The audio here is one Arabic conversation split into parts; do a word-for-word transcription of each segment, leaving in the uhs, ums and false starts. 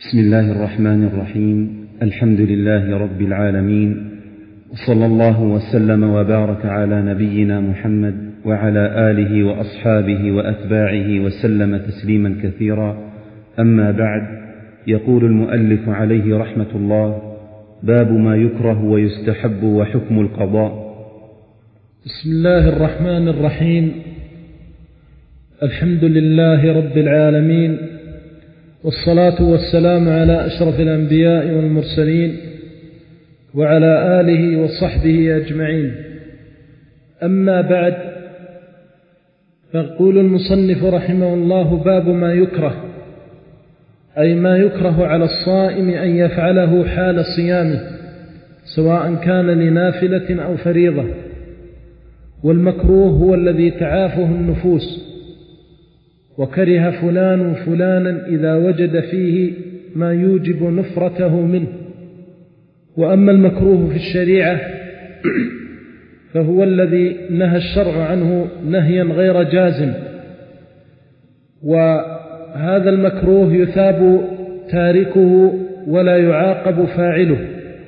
بسم الله الرحمن الرحيم. الحمد لله رب العالمين، وصلى الله وسلم وبارك على نبينا محمد وعلى آله وأصحابه وأتباعه وسلم تسليما كثيرا. أما بعد، يقول المؤلف عليه رحمة الله: باب ما يكره ويستحب وحكم القضاء. بسم الله الرحمن الرحيم. الحمد لله رب العالمين، والصلاة والسلام على أشرف الأنبياء والمرسلين وعلى آله وصحبه أجمعين. أما بعد، فيقول المصنف رحمه الله: باب ما يكره، أي ما يكره على الصائم أن يفعله حال صيامه، سواء كان لنافلة أو فريضة. والمكروه هو الذي تعافه النفوس، وكره فلان فلانا إذا وجد فيه ما يوجب نفرته منه. وأما المكروه في الشريعة فهو الذي نهى الشرع عنه نهيا غير جازم، وهذا المكروه يثاب تاركه ولا يعاقب فاعله.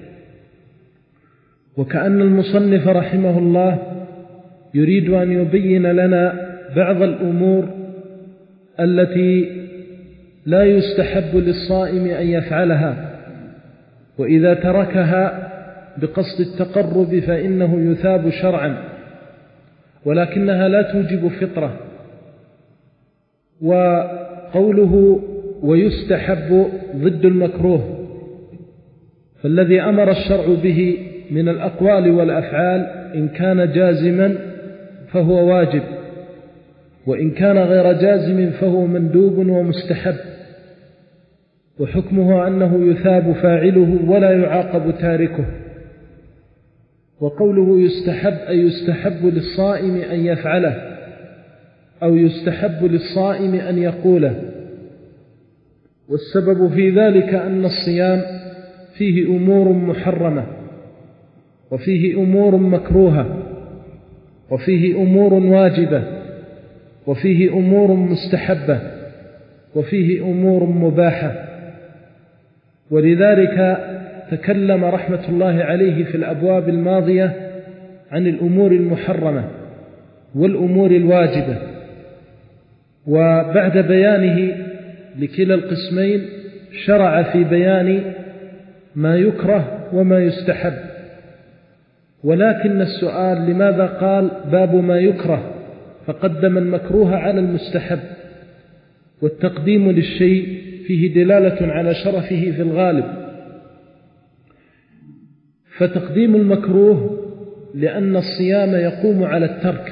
وكأن المصنف رحمه الله يريد أن يبين لنا بعض الأمور التي لا يستحب للصائم أن يفعلها، وإذا تركها بقصد التقرب فإنه يثاب شرعا، ولكنها لا توجب فطرة. وقوله ويستحب ضد المكروه، فالذي أمر الشرع به من الأقوال والأفعال إن كان جازما فهو واجب، وإن كان غير جازم فهو مندوب ومستحب، وحكمه أنه يثاب فاعله ولا يعاقب تاركه. وقوله يستحب أي يستحب للصائم أن يفعله، أو يستحب للصائم أن يقوله. والسبب في ذلك أن الصيام فيه أمور محرمة، وفيه أمور مكروهة، وفيه أمور واجبة، وفيه أمور مستحبة، وفيه أمور مباحة. ولذلك تكلم رحمة الله عليه في الأبواب الماضية عن الأمور المحرمة والأمور الواجبة، وبعد بيانه لكلا القسمين شرع في بيان ما يكره وما يستحب. ولكن السؤال: لماذا قال باب ما يكره فقدم المكروه على المستحب؟ والتقديم للشيء فيه دلالة على شرفه في الغالب، فتقديم المكروه لأن الصيام يقوم على الترك،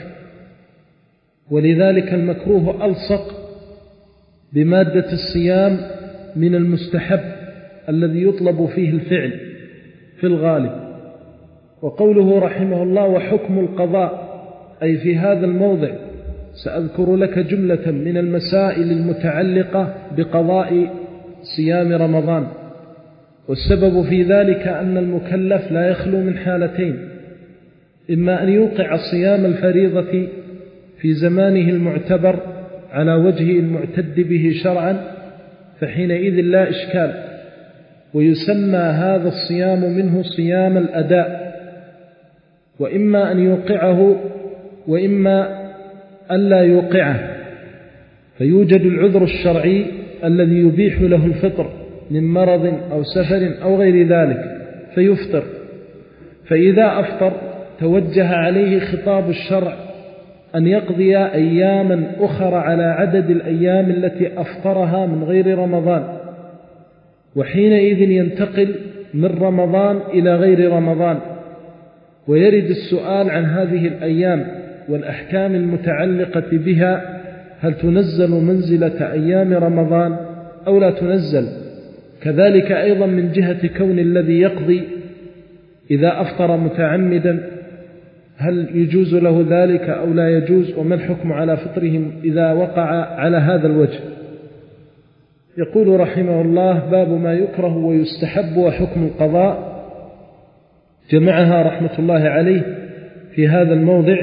ولذلك المكروه ألصق بمادة الصيام من المستحب الذي يطلب فيه الفعل في الغالب. وقوله رحمه الله: وحكم القضاء، أي في هذا الموضع سأذكر لك جملة من المسائل المتعلقة بقضاء صيام رمضان. والسبب في ذلك أن المكلف لا يخلو من حالتين: إما أن يوقع صيام الفريضة في زمانه المعتبر على وجه المعتد به شرعا، فحينئذ لا إشكال، ويسمى هذا الصيام منه صيام الأداء، وإما أن يوقعه وإما أن لا يوقعه، فيوجد العذر الشرعي الذي يبيح له الفطر من مرض أو سفر أو غير ذلك فيفطر. فإذا أفطر توجه عليه خطاب الشرع أن يقضي أياما أخرى على عدد الأيام التي أفطرها من غير رمضان، وحينئذ ينتقل من رمضان إلى غير رمضان. ويرد السؤال عن هذه الأيام والأحكام المتعلقة بها: هل تنزل منزلة أيام رمضان أو لا تنزل؟ كذلك أيضا من جهة كون الذي يقضي إذا أفطر متعمدا، هل يجوز له ذلك أو لا يجوز؟ وما الحكم على فطرهم إذا وقع على هذا الوجه؟ يقول رحمه الله: باب ما يكره ويستحب وحكم القضاء. جمعها رحمة الله عليه في هذا الموضع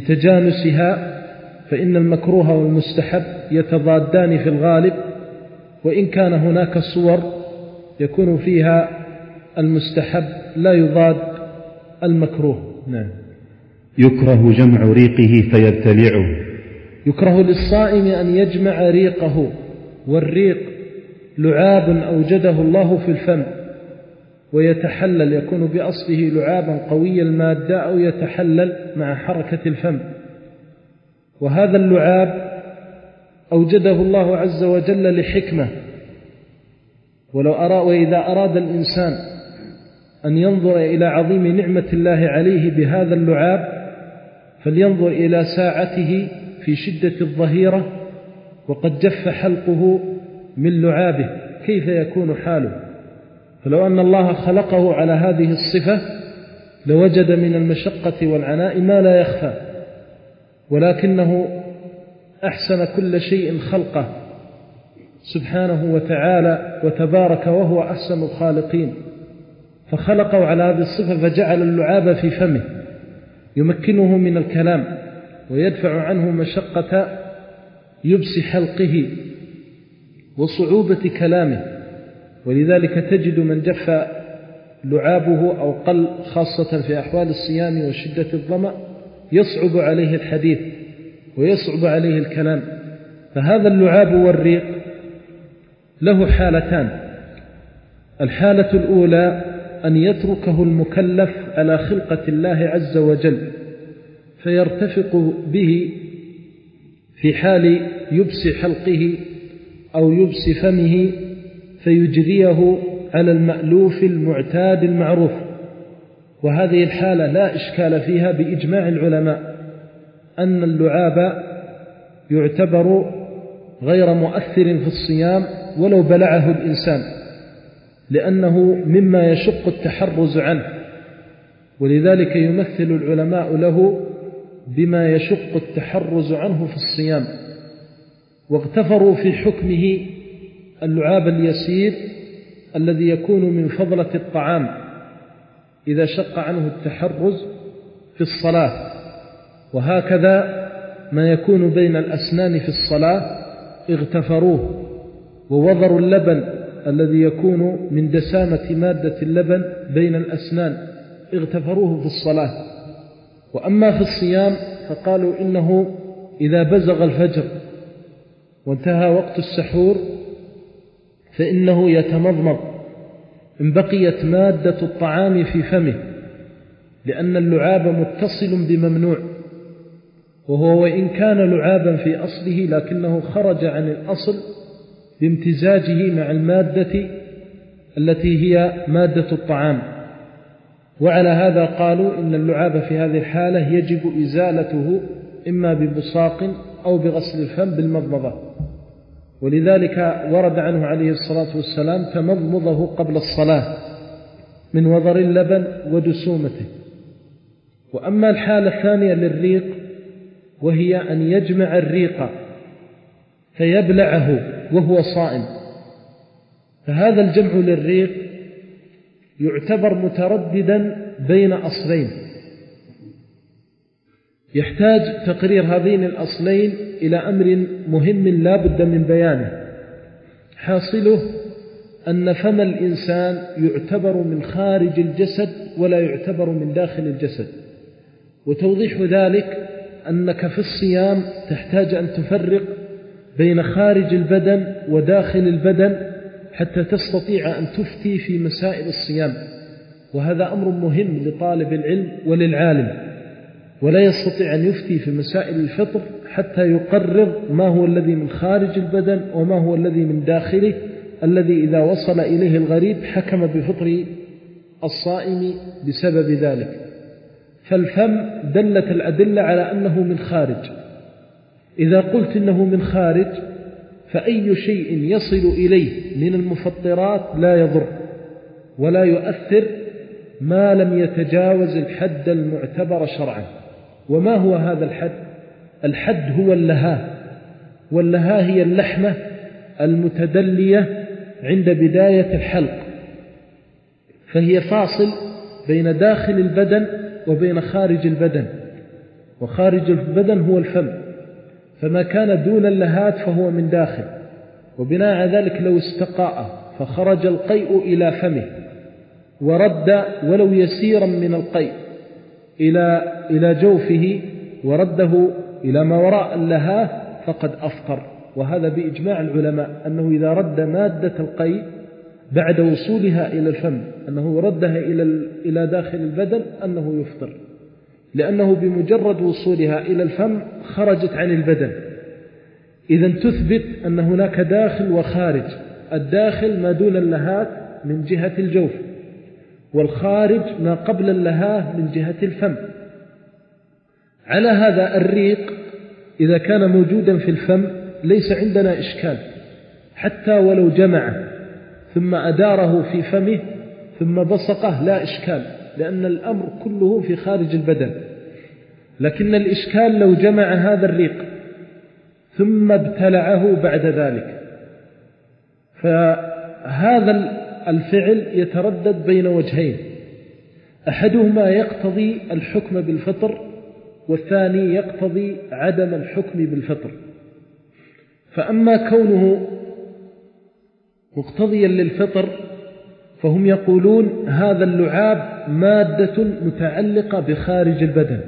لتجانسها، فإن المكروه والمستحب يتضادان في الغالب، وإن كان هناك صور يكون فيها المستحب لا يضاد المكروه. نعم. يكره جمع ريقه فيبتلعه. يكره للصائم أن يجمع ريقه، والريق لعاب أوجده الله في الفم ويتحلل، يكون بأصله لعابا قوي المادة أو يتحلل مع حركة الفم، وهذا اللعاب أوجده الله عز وجل لحكمة. ولو أرى وإذا أراد الإنسان أن ينظر إلى عظيم نعمة الله عليه بهذا اللعاب فلينظر إلى ساعته في شدة الظهيرة وقد جف حلقه من لعابه، كيف يكون حاله؟ فلو أن الله خلقه على هذه الصفة لوجد من المشقة والعناء ما لا يخفى، ولكنه أحسن كل شيء خلقه سبحانه وتعالى وتبارك وهو أحسن الخالقين، فخلقه على هذه الصفة فجعل اللعاب في فمه يمكنه من الكلام ويدفع عنه مشقة يبس حلقه وصعوبة كلامه. ولذلك تجد من جف لعابه أو قل خاصة في أحوال الصيام وشدة الظمأ يصعب عليه الحديث ويصعب عليه الكلام. فهذا اللعاب والريق له حالتان: الحالة الأولى أن يتركه المكلف على خلقة الله عز وجل فيرتفق به في حال يبس حلقه أو يبس فمه فيجريه على المألوف المعتاد المعروف، وهذه الحالة لا إشكال فيها بإجماع العلماء أن اللعاب يعتبر غير مؤثر في الصيام ولو بلعه الإنسان، لأنه مما يشق التحرز عنه، ولذلك يمثل العلماء له بما يشق التحرز عنه في الصيام، واغتفروا في حكمه اللعاب اليسير الذي يكون من فضلة الطعام إذا شق عنه التحرز في الصلاة، وهكذا ما يكون بين الأسنان في الصلاة اغتفروه، ووضروا اللبن الذي يكون من دسامة مادة اللبن بين الأسنان اغتفروه في الصلاة. وأما في الصيام فقالوا إنه إذا بزغ الفجر وانتهى وقت السحور فإنه يتمضمض إن بقيت مادة الطعام في فمه، لأن اللعاب متصل بممنوع، وهو وإن كان لعابا في أصله لكنه خرج عن الأصل بامتزاجه مع المادة التي هي مادة الطعام. وعلى هذا قالوا إن اللعاب في هذه الحالة يجب إزالته إما ببصاق أو بغسل الفم بالمضمضة، ولذلك ورد عنه عليه الصلاة والسلام تمضمضه قبل الصلاة من وضر اللبن ودسومته. وأما الحالة الثانية للريق وهي أن يجمع الريق فيبلعه وهو صائم، فهذا الجمع للريق يعتبر مترددا بين أصلين، يحتاج تقرير هذين الأصلين إلى أمر مهم لا بد من بيانه. حاصله أن فم الإنسان يعتبر من خارج الجسد ولا يعتبر من داخل الجسد، وتوضيح ذلك أنك في الصيام تحتاج أن تفرق بين خارج البدن وداخل البدن حتى تستطيع أن تفتي في مسائل الصيام، وهذا أمر مهم لطالب العلم وللعالم، ولا يستطيع أن يفتي في مسائل الفطر حتى يقرر ما هو الذي من خارج البدن وما هو الذي من داخله، الذي إذا وصل إليه الغريب حكم بفطر الصائم بسبب ذلك. فالفم دلت الأدلة على أنه من خارج. إذا قلت إنه من خارج فأي شيء يصل إليه من المفطرات لا يضر ولا يؤثر ما لم يتجاوز الحد المعتبر شرعا. وما هو هذا الحد؟ الحد هو اللهاء، واللهاء هي اللحمة المتدلية عند بداية الحلق، فهي فاصل بين داخل البدن وبين خارج البدن، وخارج البدن هو الفم، فما كان دون اللهات فهو من داخل، وبناء على ذلك لو استقاء فخرج القيء إلى فمه ورد ولو يسيرا من القيء إلى إلى جوفه ورده إلى ما وراء اللهاه فقد أفطر. وهذا بإجماع العلماء أنه إذا رد مادة القيء بعد وصولها إلى الفم أنه ردها إلى إلى داخل البدن أنه يفطر، لأنه بمجرد وصولها إلى الفم خرجت عن البدن. إذن تثبت أن هناك داخل وخارج. الداخل ما دون اللهات من جهة الجوف، والخارج ما قبل اللهاه من جهة الفم. على هذا الريق إذا كان موجودا في الفم ليس عندنا إشكال، حتى ولو جمعه ثم أداره في فمه ثم بصقه لا إشكال، لأن الأمر كله في خارج البدن. لكن الإشكال لو جمع هذا الريق ثم ابتلعه بعد ذلك، فهذا الفعل يتردد بين وجهين، أحدهما يقتضي الحكم بالفطر والثاني يقتضي عدم الحكم بالفطر. فأما كونه مقتضيا للفطر فهم يقولون هذا اللعاب مادة متعلقة بخارج البدن،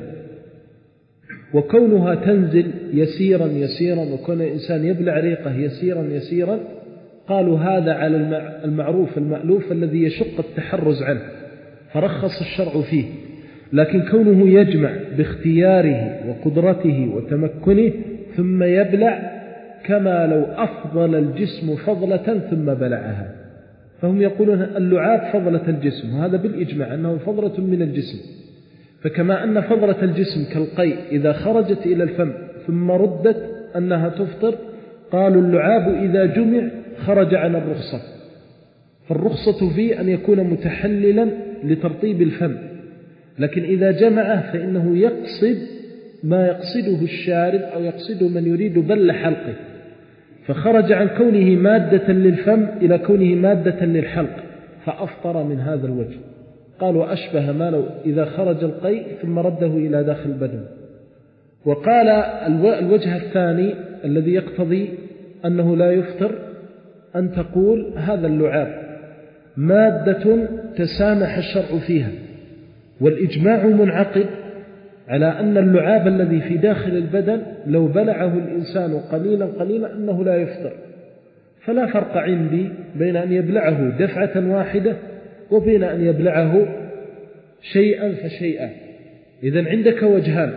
وكونها تنزل يسيرا يسيرا وكون الإنسان يبلع ريقه يسيرا يسيرا قالوا هذا على المعروف المألوف الذي يشق التحرز عنه، فرخص الشرع فيه. لكن كونه يجمع باختياره وقدرته وتمكنه ثم يبلع كما لو أفضل الجسم فضلة ثم بلعها، فهم يقولون اللعاب فضلة الجسم، وهذا بالإجماع أنه فضلة من الجسم. فكما أن فضلة الجسم كالقيء إذا خرجت إلى الفم ثم ردت أنها تفطر، قالوا اللعاب إذا جمع خرج عن الرخصة، فالرخصة فيه أن يكون متحللا لترطيب الفم، لكن إذا جمعه فإنه يقصد ما يقصده الشارب أو يقصده من يريد بل حلقه، فخرج عن كونه مادة للفم إلى كونه مادة للحلق فأفطر من هذا الوجه. قالوا أشبه ما لو إذا خرج القيء ثم رده إلى داخل البدن. وقال الوجه الثاني الذي يقتضي أنه لا يفطر أن تقول هذا اللعاب مادة تسامح الشرع فيها، والإجماع منعقد على أن اللعاب الذي في داخل البدن لو بلعه الإنسان قليلا قليلا أنه لا يفطر. فلا فرق عندي بين أن يبلعه دفعة واحدة وبين أن يبلعه شيئا فشيئا. إذن عندك وجهان،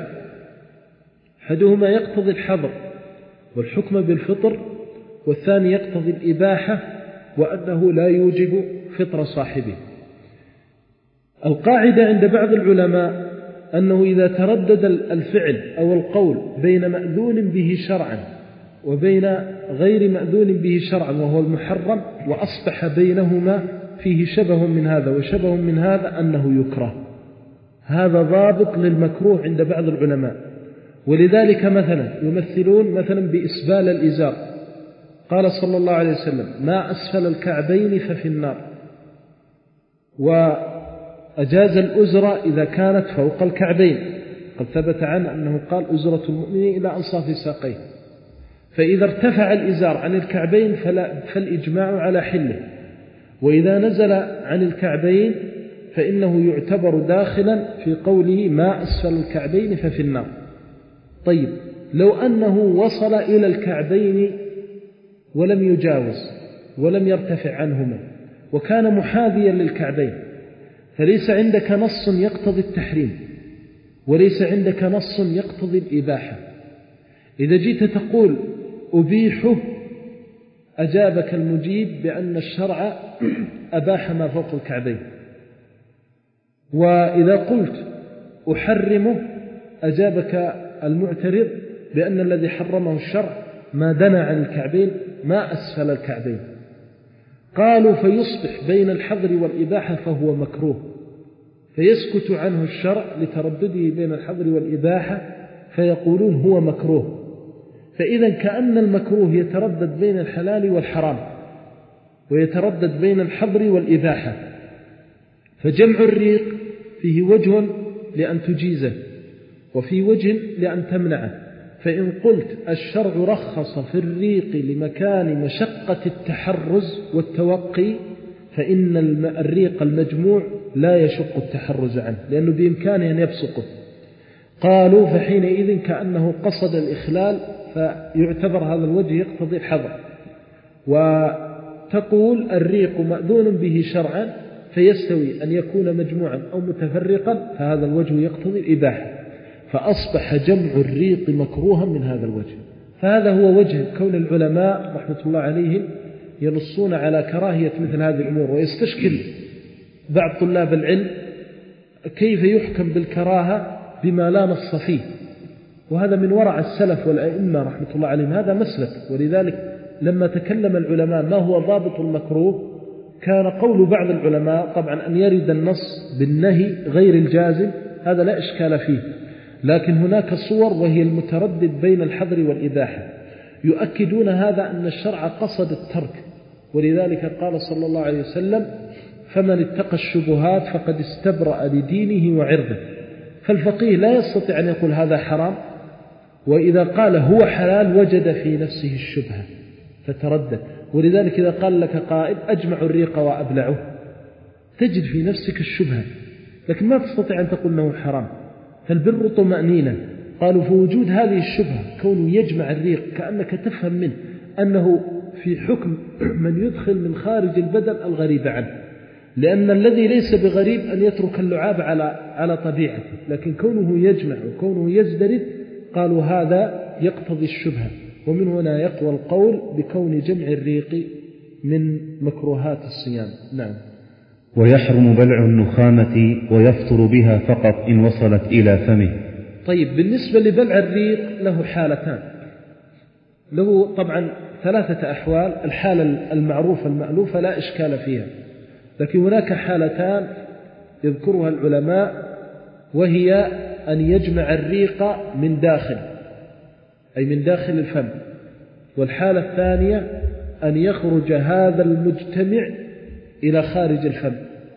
أحدهما يقتضي الحظر والحكم بالفطر، والثاني يقتضي الإباحة وأنه لا يوجب فطر صاحبه. القاعدة عند بعض العلماء أنه إذا تردد الفعل أو القول بين مأذون به شرعا وبين غير مأذون به شرعا وهو المحرم وأصبح بينهما فيه شبه من هذا وشبه من هذا أنه يكره، هذا ضابط للمكروه عند بعض العلماء. ولذلك مثلا يمثلون مثلا بإسبال الإزار، قال صلى الله عليه وسلم ما أسفل الكعبين ففي النار، وأجاز الأزرة إذا كانت فوق الكعبين، قد ثبت عنه أنه قال أزرة المؤمن إلى أنصاف ساقيه. فإذا ارتفع الإزار عن الكعبين فلا فالإجماع على حله، وإذا نزل عن الكعبين فإنه يعتبر داخلا في قوله ما أسفل الكعبين ففي النار. طيب لو أنه وصل إلى الكعبين ولم يجاوز ولم يرتفع عنهما وكان محاذيا للكعبين، فليس عندك نص يقتضي التحريم وليس عندك نص يقتضي الإباحة. إذا جيت تقول أبيحه أجابك المجيب بأن الشرع أباح ما فوق الكعبين، وإذا قلت أحرمه أجابك المعترض بأن الذي حرمه الشرع ما دنا عن الكعبين ما أسفل الكعبين. قالوا فيصبح بين الحظر والإباحة فهو مكروه، فيسكت عنه الشرع لتردده بين الحظر والإباحة فيقولون هو مكروه. فإذا كأن المكروه يتردد بين الحلال والحرام ويتردد بين الحظر والإباحة، فجمع الريق فيه وجه لأن تجيزه وفي وجه لأن تمنعه، فإن قلت الشرع رخص في الريق لمكان مشقة التحرز والتوقي فإن الريق المجموع لا يشق التحرز عنه لأنه بإمكانه أن يبصقه. قالوا فحينئذ كأنه قصد الإخلال فيعتبر هذا الوجه يقتضي الحظر. وتقول الريق مأذون به شرعا فيستوي أن يكون مجموعا أو متفرقا فهذا الوجه يقتضي الإباحة، فأصبح جمع الريق مكروها من هذا الوجه. فهذا هو وجه كون العلماء رحمة الله عليهم ينصون على كراهية مثل هذه الأمور. ويستشكل بعض طلاب العلم كيف يحكم بالكراهة بما لا نص فيه، وهذا من ورع السلف والأئمة رحمة الله عليهم، هذا مسلك. ولذلك لما تكلم العلماء ما هو ضابط المكروه كان قول بعض العلماء طبعا أن يرد النص بالنهي غير الجازم هذا لا إشكال فيه، لكن هناك صور وهي المتردد بين الحظر والإباحة يؤكدون هذا أن الشرع قصد الترك. ولذلك قال صلى الله عليه وسلم فمن اتقى الشبهات فقد استبرأ لدينه وعرضه. فالفقيه لا يستطيع أن يقول هذا حرام، وإذا قال هو حلال وجد في نفسه الشبهة فتردد. ولذلك إذا قال لك قائل أجمع الريق وأبلعه تجد في نفسك الشبهة، لكن ما تستطيع أن تقول أنه حرام. فالبر طمأنينة. قالوا فوجود هذه الشبهة كونه يجمع الريق كأنك تفهم منه أنه في حكم من يدخل من خارج البدن الغريب عنه، لأن الذي ليس بغريب أن يترك اللعاب على على طبيعته، لكن كونه يجمع وكونه يزدرد قالوا هذا يقتضي الشبهة. ومن هنا يقوى القول بكون جمع الريق من مكروهات الصيام. نعم. ويحرم بلع النخامة ويفطر بها فقط إن وصلت إلى فمه. طيب بالنسبة لبلع الريق له حالتان، له طبعا ثلاثة أحوال. الحالة المعروفة المألوفة لا إشكال فيها، لكن هناك حالتان يذكرها العلماء، وهي أن يجمع الريق من داخل أي من داخل الفم، والحالة الثانية أن يخرج هذا المجتمع إلى خارج الفم.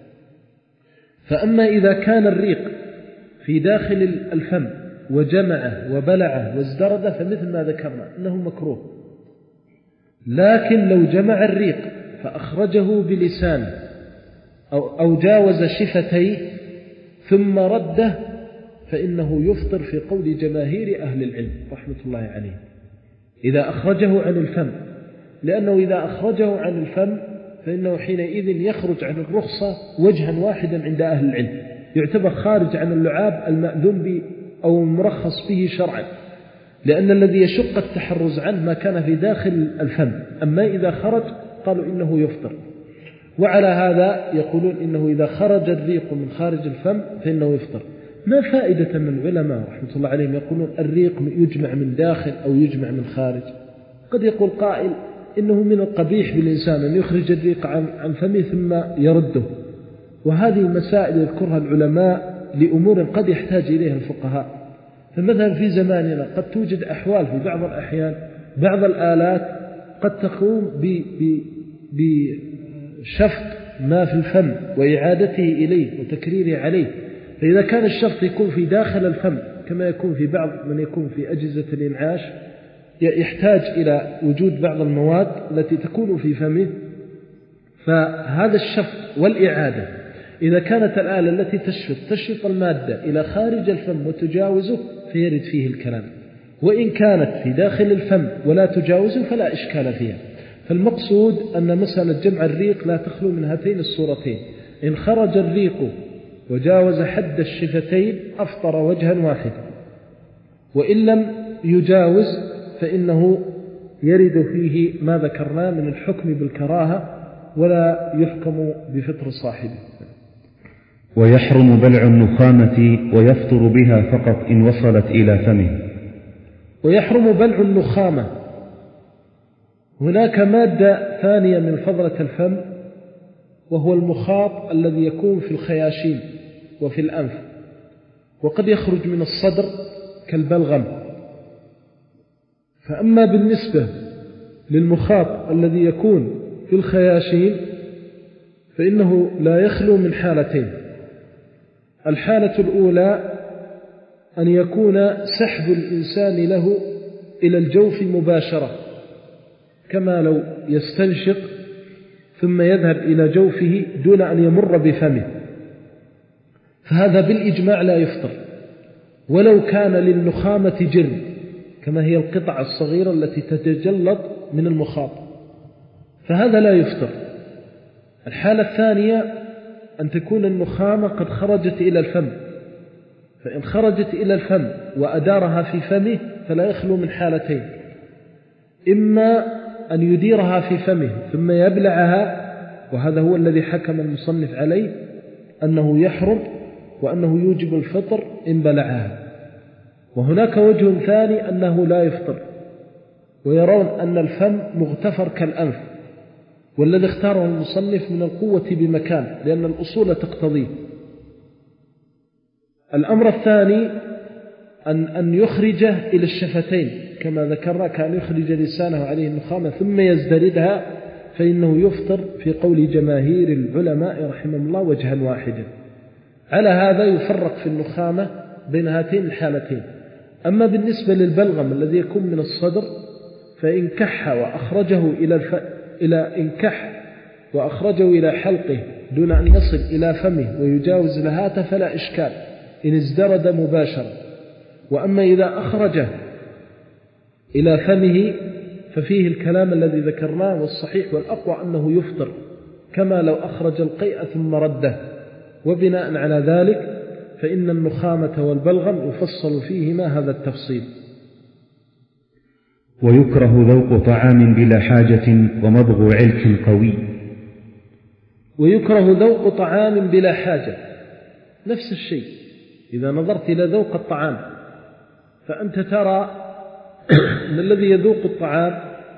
فأما إذا كان الريق في داخل الفم وجمعه وبلعه وازدرده فمثل ما ذكرنا أنه مكروه. لكن لو جمع الريق فأخرجه بلسانه أو, أو جاوز شفتيه ثم رده فإنه يفطر في قول جماهير أهل العلم رحمة الله عليه إذا أخرجه عن الفم، لأنه إذا أخرجه عن الفم فإنه حينئذ يخرج عن الرخصة وجها واحدا عند أهل العلم، يعتبر خارج عن اللعاب المأذون به أو المرخص به شرعا، لأن الذي يشق التحرز عنه ما كان في داخل الفم. أما إذا خرج قالوا إنه يفطر. وعلى هذا يقولون إنه إذا خرج الريق من خارج الفم فإنه يفطر. ما فائدة من العلماء رحمة الله عليهم يقولون الريق يجمع من داخل أو يجمع من خارج؟ قد يقول قائل إنه من القبيح بالإنسان أن يخرج الريق عن, عن فمه ثم يرده، وهذه المسائل يذكرها العلماء لأمور قد يحتاج إليها الفقهاء. فمثلا في زماننا قد توجد أحوال في بعض الأحيان بعض الآلات قد تقوم بشفط ما في الفم وإعادته إليه وتكريره عليه، فإذا كان الشفط يكون في داخل الفم كما يكون في بعض من يكون في أجهزة الإنعاش يحتاج إلى وجود بعض المواد التي تكون في فمه، فهذا الشفط والإعادة إذا كانت الآلة التي تشفط تشفط المادة إلى خارج الفم وتجاوزه فيرد فيه الكلام، وإن كانت في داخل الفم ولا تجاوزه فلا إشكال فيها. فالمقصود أن مسألة جمع الريق لا تخلو من هاتين الصورتين، إن خرج الريق وجاوز حد الشفتين أفطر وجها واحدا، وإن لم يجاوز فإنه يرد فيه ما ذكرناه من الحكم بالكراهة ولا يحكم بفطر صاحبه. ويحرم بلع النخامة ويفطر بها فقط إن وصلت إلى فمه. ويحرم بلع النخامة. هناك مادة ثانية من فضلة الفم وهو المخاط الذي يكون في الخياشيم وفي الأنف، وقد يخرج من الصدر كالبلغم. فأما بالنسبة للمخاط الذي يكون في الخياشيم فإنه لا يخلو من حالتين. الحالة الأولى أن يكون سحب الإنسان له إلى الجوف مباشرة، كما لو يستنشق ثم يذهب إلى جوفه دون أن يمر بفمه، فهذا بالإجماع لا يفطر، ولو كان للنخامة جرم كما هي القطع الصغيرة التي تتجلط من المخاط، فهذا لا يفطر. الحالة الثانية أن تكون النخامة قد خرجت إلى الفم، فإن خرجت إلى الفم وأدارها في فمه فلا يخلو من حالتين: إما أن يديرها في فمه ثم يبلعها، وهذا هو الذي حكم المصنف عليه أنه يحرم وأنه يوجب الفطر إن بلعها. وهناك وجه ثاني أنه لا يفطر، ويرون أن الفم مغتفر كالأنف، والذي اختاره المصنف من القوة بمكان، لأن الأصول تقتضيه. الأمر الثاني أن, أن يخرجه إلى الشفتين كما ذكرنا، كأن يخرج لسانه عليه النخامة ثم يزدردها، فإنه يفطر في قول جماهير العلماء رحمهم الله وجها واحدا. على هذا يفرق في النخامة بين هاتين الحالتين. أما بالنسبة للبلغم الذي يكون من الصدر، فإن كح وأخرجه إلى الف... إلى إن كح وأخرجه إلى حلقه دون أن يصل إلى فمه ويجاوز لهاته فلا إشكال إن ازدرد مباشرة. وأما إذا أخرجه إلى فمه ففيه الكلام الذي ذكرناه، والصحيح والأقوى أنه يفطر كما لو أخرج القيء ثم رده. وبناء على ذلك فإن النخامة والبلغم يفصل فيهما هذا التفصيل. ويكره ذوق طعام بلا حاجة ومضغ علك قوي. ويكره ذوق طعام بلا حاجة، نفس الشيء. إذا نظرت إلى ذوق الطعام فأنت ترى أن الذي يذوق الطعام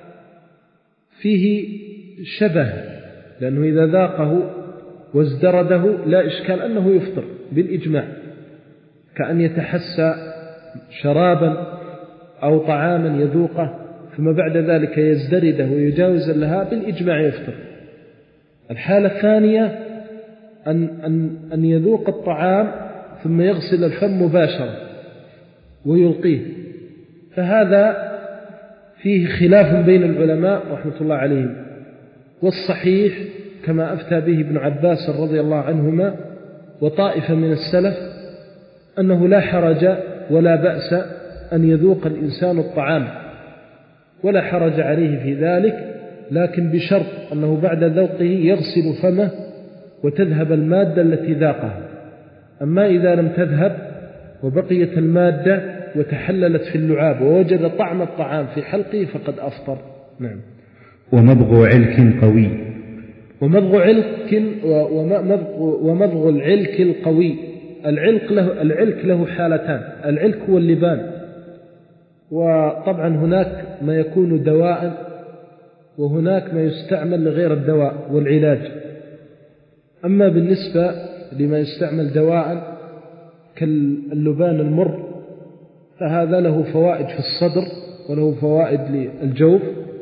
فيه شبه، لأنه إذا ذاقه وازدرده لا إشكال أنه يفطر بالإجماع، كأن يتحسى شرابا أو طعاما يذوقه ثم بعد ذلك يزدرده ويجاوز لها، بالإجماع يفطر. الحالة الثانية أن, أن, أن يذوق الطعام ثم يغسل الفم مباشرة ويلقيه، فهذا فيه خلاف بين العلماء رحمة الله عليهم. والصحيح كما أفتى به ابن عباس رضي الله عنهما وطائفة من السلف أنه لا حرج ولا بأس أن يذوق الإنسان الطعام، ولا حرج عليه في ذلك، لكن بشرط أنه بعد ذوقه يغسل فمه وتذهب المادة التي ذاقها. أما إذا لم تذهب وبقيت المادة وتحللت في اللعاب ووجد طعم الطعام في حلقه فقد أفطر. نعم. ومضغ علك قوي. ومضغ علك ومضغ العلك القوي. العلك له, العلك له حالتان. العلك هو اللبان، وطبعا هناك ما يكون دواء وهناك ما يستعمل لغير الدواء والعلاج. أما بالنسبة لما يستعمل دواء كاللبان المر فهذا له فوائد في الصدر وله فوائد للجوف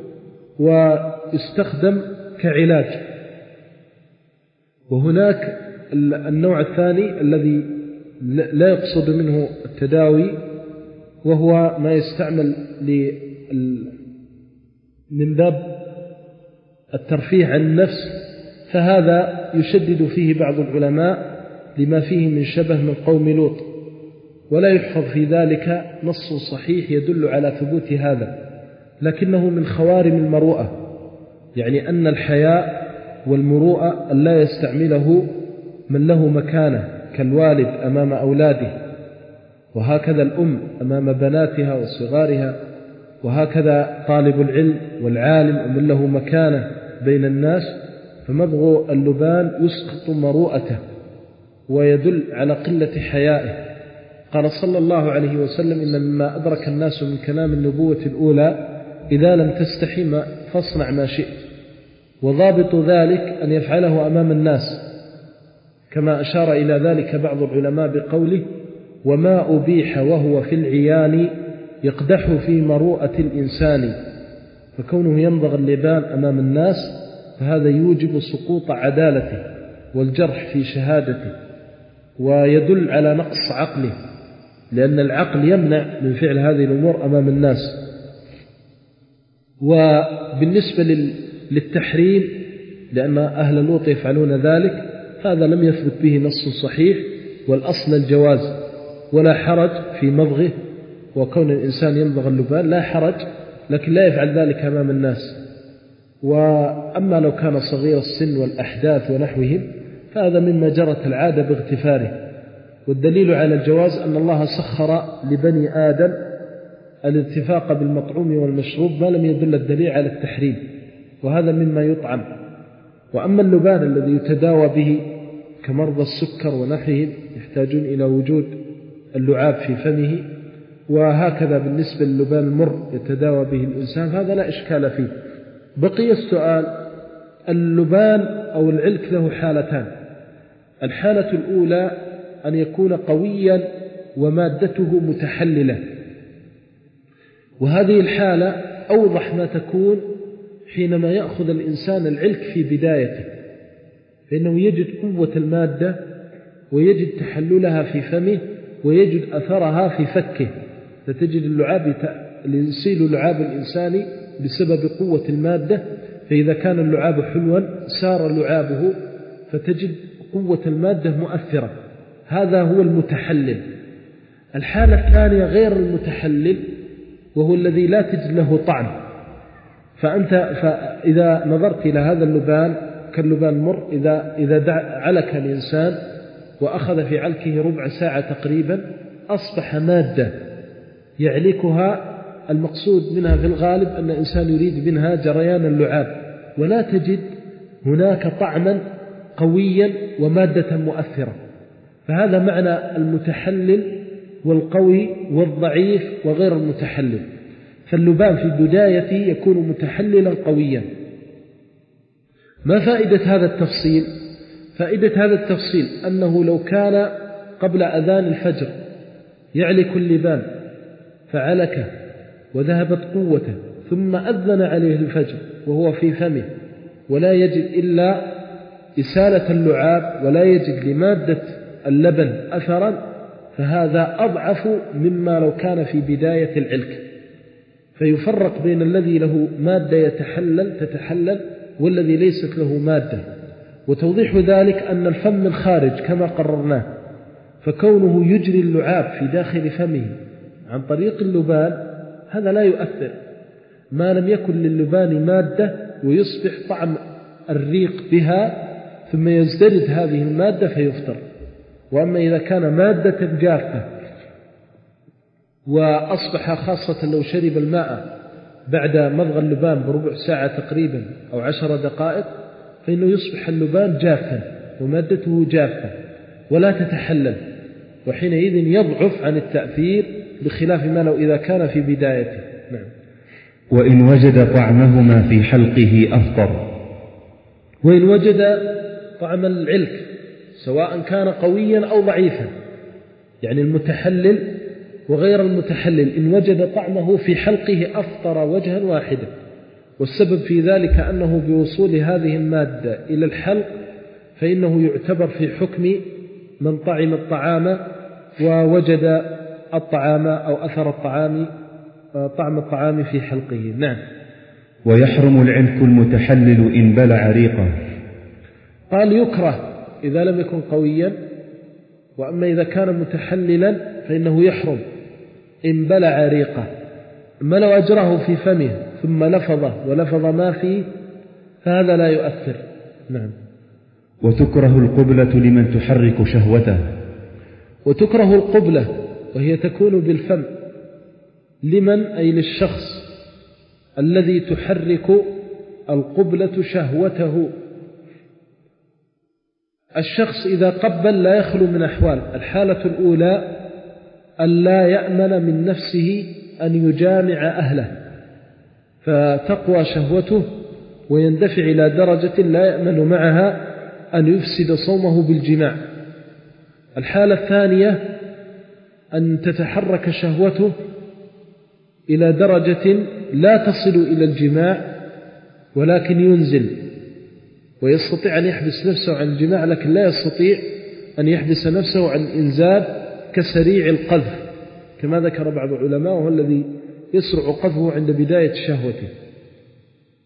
ويستخدم كعلاج. وهناك النوع الثاني الذي لا يقصد منه التداوي، وهو ما يستعمل من باب الترفيه عن النفس، فهذا يشدد فيه بعض العلماء لما فيه من شبه من قوم لوط، ولا يحفظ في ذلك نص صحيح يدل على ثبوت هذا، لكنه من خوارم المروءة، يعني أن الحياء والمروءة أن لا يستعمله من له مكانة كالوالد أمام أولاده، وهكذا الأم أمام بناتها وصغارها، وهكذا طالب العلم والعالم ومن له مكانة بين الناس. فمضغ اللبان يسقط مروءته ويدل على قلة حيائه. قال صلى الله عليه وسلم: إن مما أدرك الناس من كلام النبوة الأولى إذا لم تستحي فاصنع ما شئت. وضابط ذلك أن يفعله أمام الناس، كما أشار إلى ذلك بعض العلماء بقوله: وما أبيح وهو في العيان يقدح في مروءة الإنسان. فكونه يمضغ اللبان أمام الناس فهذا يوجب سقوط عدالته والجرح في شهادته، ويدل على نقص عقله، لأن العقل يمنع من فعل هذه الأمور أمام الناس. وبالنسبة للتحريم لأن أهل لوط يفعلون ذلك هذا لم يثبت به نص صحيح، والأصل الجواز ولا حرج في مضغه، وكون الإنسان يمضغ اللبان لا حرج، لكن لا يفعل ذلك أمام الناس. وأما لو كان صغير السن والأحداث ونحوهم فهذا مما جرت العادة باغتفاره. والدليل على الجواز أن الله سخر لبني آدم الاتفاق بالمطعوم والمشروب ما لم يدل الدليل على التحريم، وهذا مما يطعم. وأما اللبان الذي يتداوى به كمرضى السكر ونحوهم يحتاجون إلى وجود اللعاب في فمه، وهكذا بالنسبة للبان المر يتداوى به الإنسان، هذا لا إشكال فيه. بقي السؤال: اللبان أو العلك له حالتان. الحالة الأولى أن يكون قويا ومادته متحللة، وهذه الحالة أوضح ما تكون حينما يأخذ الإنسان العلك في بدايته، فإنه يجد قوة المادة ويجد تحللها في فمه ويجد أثرها في فكه، فتجد اللعاب يسيل لعاب الإنسان بسبب قوة المادة، فإذا كان اللعاب حلوا سار لعابه فتجد قوة المادة مؤثرة، هذا هو المتحلل. الحالة الثانية غير المتحلل وهو الذي لا تجد له طعم، فأنت فإذا نظرت إلى هذا اللبان كاللبان مر، إذا, إذا علك الإنسان وأخذ في علكه ربع ساعة تقريبا أصبح مادة يعلكها، المقصود منها في الغالب أن الإنسان يريد منها جريان اللعاب، ولا تجد هناك طعما قويا ومادة مؤثرة. فهذا معنى المتحلل والقوي والضعيف وغير المتحلل. فاللبان في بدايته يكون متحللا قويا. ما فائدة هذا التفصيل؟ فائدة هذا التفصيل أنه لو كان قبل أذان الفجر يعلك اللبان فعلك وذهبت قوته ثم أذن عليه الفجر وهو في فمه ولا يجد إلا إسالة اللعاب ولا يجد لمادة اللبن أثرا، فهذا أضعف مما لو كان في بداية العلك. فيفرق بين الذي له مادة يتحلل تتحلل والذي ليست له مادة. وتوضيح ذلك أن الفم الخارج كما قررناه، فكونه يجري اللعاب في داخل فمه عن طريق اللبان هذا لا يؤثر ما لم يكن للبان مادة ويصبح طعم الريق بها ثم يزدرد هذه المادة فيفطر. وأما إذا كان مادة جافة وأصبح خاصة لو شرب الماء بعد مضغ اللبان بربع ساعة تقريبا أو عشر دقائق فإنه يصبح اللبان جافا ومادته جافة ولا تتحلل، وحينئذ يضعف عن التأثير بخلاف ما لو إذا كان في بدايته. نعم. وإن وجد طعمهما في حلقه أفطر. وإن وجد طعم العلك سواء كان قويا أو ضعيفا، يعني المتحلل وغير المتحلل، إن وجد طعمه في حلقه أفطر وجها واحدا. والسبب في ذلك أنه بوصول هذه المادة إلى الحلق فإنه يعتبر في حكم من طعم الطعام ووجد الطعام أو أثر الطعام طعم الطعام في حلقه. نعم. ويحرم العلك المتحلل إن بلع ريقه. قال يكره إذا لم يكن قويا، وأما إذا كان متحللا فإنه يحرم إن بلع ريقه. أما لو أجره في فمه ثم لفظه ولفظ ما فيه فهذا لا يؤثر. نعم. وتكره القبلة لمن تحرك شهوته. وتكره القبلة وهي تكون بالفم لمن أي للشخص الذي تحرك القبلة شهوته. الشخص إذا قبل لا يخلو من أحوال. الحالة الأولى ألا يأمن من نفسه أن يجامع أهله فتقوى شهوته ويندفع إلى درجة لا يأمن معها أن يفسد صومه بالجماع. الحالة الثانية أن تتحرك شهوته إلى درجة لا تصل إلى الجماع ولكن ينزل، ويستطيع أن يحبس نفسه عن الجماع لكن لا يستطيع أن يحبس نفسه عن الإنزال كسريع القذف كما ذكر بعض العلماء، وهو الذي يسرع قذفه عند بداية شهوته.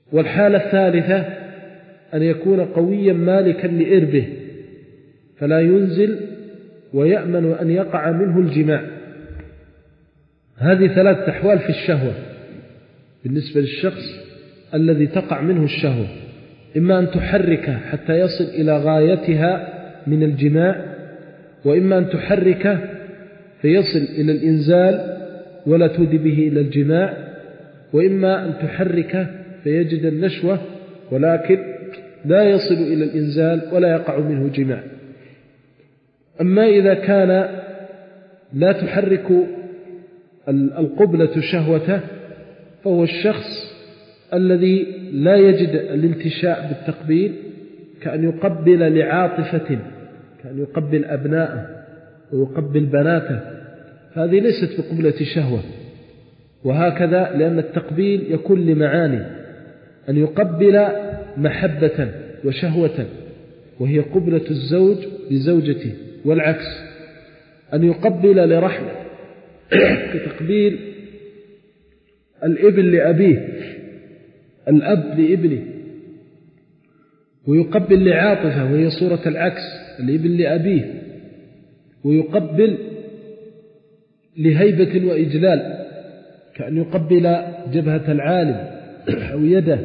والحالة الثالثة أن يكون قويا مالكا لإربه فلا ينزل ويأمن أن يقع منه الجماع. هذه ثلاث أحوال في الشهوة بالنسبة للشخص الذي تقع منه الشهوة: إما أن تحركه حتى يصل إلى غايتها من الجماع، وإما أن تحركه فيصل إلى الإنزال ولا تودي به إلى الجماع، وإما أن تحركه فيجد النشوة ولكن لا يصل إلى الإنزال ولا يقع منه جماع. أما إذا كان لا تحرك القبلة شهوته فهو الشخص الذي لا يجد الانتشاء بالتقبيل، كأن يقبل لعاطفة، كأن يقبل أبناءه ويقبل بناته، فهذه ليست بقبلة شهوة. وهكذا لأن التقبيل يكون لمعاني: أن يقبل محبة وشهوة وهي قبلة الزوج لزوجته، والعكس أن يقبل لرحمة كتقبيل الابن لأبيه، الأب لابنه، ويقبل لعاطفة وهي صورة العكس، الابن لأبيه، ويقبل لهيبة وإجلال كأن يقبل جبهة العالم أو يده.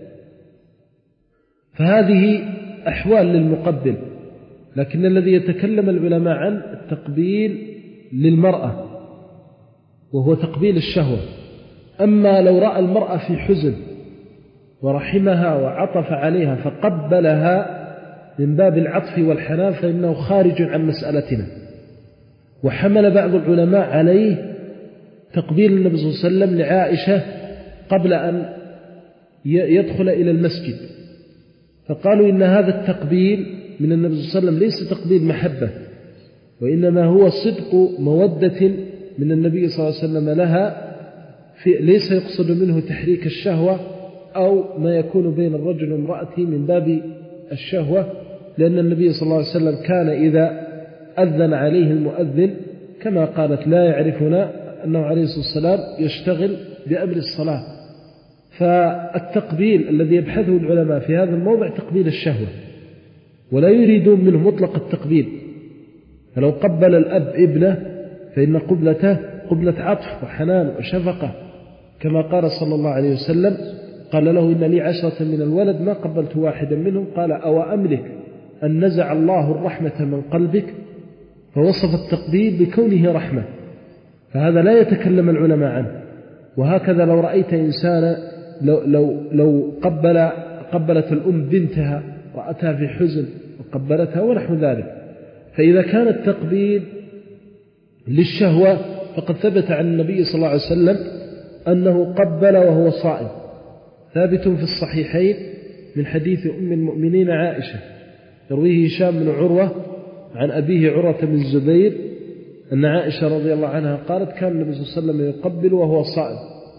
فهذه أحوال للمقبل، لكن الذي يتكلم العلماء عن التقبيل للمرأة وهو تقبيل الشهوة. أما لو رأى المرأة في حزن ورحمها وعطف عليها فقبلها من باب العطف والحنان فإنه خارج عن مسألتنا. وحمل بعض العلماء عليه تقبيل النبي صلى الله عليه وسلم لعائشة قبل أن يدخل إلى المسجد، فقالوا إن هذا التقبيل من النبي صلى الله عليه وسلم ليس تقبيل محبة، وإنما هو صدق مودة من النبي صلى الله عليه وسلم لها، في ليس يقصد منه تحريك الشهوة أو ما يكون بين الرجل وامرأته من باب الشهوة، لأن النبي صلى الله عليه وسلم كان إذا أذن عليه المؤذن كما قالت لا يعرفنا أنه عليه الصلاة والسلام يشتغل بأمر الصلاة. فالتقبيل الذي يبحثه العلماء في هذا الموضع تقبيل الشهوة، ولا يريدون منه مطلق التقبيل. فلو قبل الأب ابنه فإن قبلته قبلة عطف وحنان وشفقة، كما قال صلى الله عليه وسلم: قال له إن لي عشرة من الولد ما قبلت واحدا منهم، قال أو أملك أن نزع الله الرحمة من قلبك، فوصف التقبيل بكونه رحمة، فهذا لا يتكلم العلماء عنه. وهكذا لو رأيت إنسانا لو, لو, لو قبل قبلت الأم بنتها رأتها في حزن وقبلتها ونحو ذلك، فإذا كان التقبيل للشهوة فقد ثبت عن النبي صلى الله عليه وسلم أنه قبل وهو صائم، ثابت في الصحيحين من حديث أم المؤمنين عائشة، يرويه هشام بن عروة عن أبيه عروة بن الزبير أن عائشة رضي الله عنها قالت: كان النبي صلى الله عليه وسلم يقبل وهو صائم،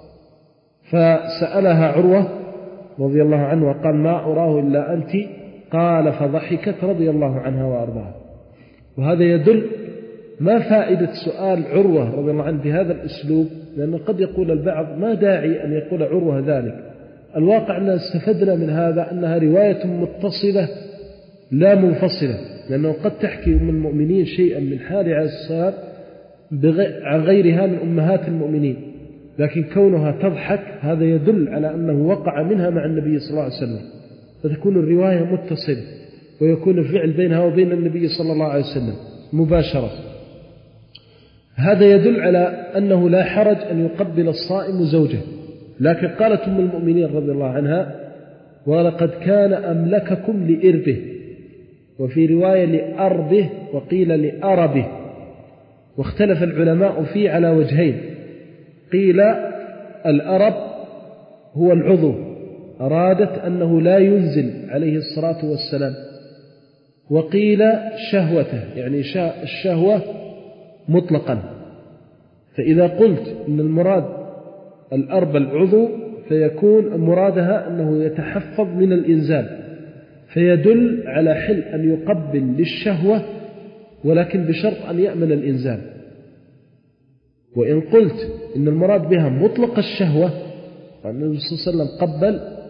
فسألها عروة رضي الله عنه وقال: ما أراه إلا أنت، قال فضحكت رضي الله عنها وأرضاها. وهذا يدل ما فائدة سؤال عروة رضي الله عنه بهذا الأسلوب، لأنه قد يقول البعض ما داعي أن يقول عروة ذلك. الواقع أننا استفدنا من هذا أنها رواية متصلة لا منفصلة، لأنه قد تحكي أم المؤمنين شيئا من حال عليه الصلاة عن غيرها من أمهات المؤمنين، لكن كونها تضحك هذا يدل على أنه وقع منها مع النبي صلى الله عليه وسلم، فتكون الرواية متصلة ويكون الفعل بينها وبين النبي صلى الله عليه وسلم مباشرة. هذا يدل على أنه لا حرج أن يقبل الصائم زوجه. لكن قالت أم المؤمنين رضي الله عنها: ولقد كان أملككم لإربه، وفي رواية لأربه وقيل لأربه، واختلف العلماء فيه على وجهين: قيل الأرب هو العضو، أرادت أنه لا ينزل عليه الصلاة والسلام، وقيل شهوته يعني الشهوة مطلقا. فإذا قلت إن المراد الأرب العضو فيكون مرادها أنه يتحفظ من الإنزال، فيدل على حل أن يقبل للشهوة ولكن بشرط أن يأمن الإنزال. وإن قلت إن المراد بها مطلق الشهوة، النبي صلى الله عليه وسلم قبل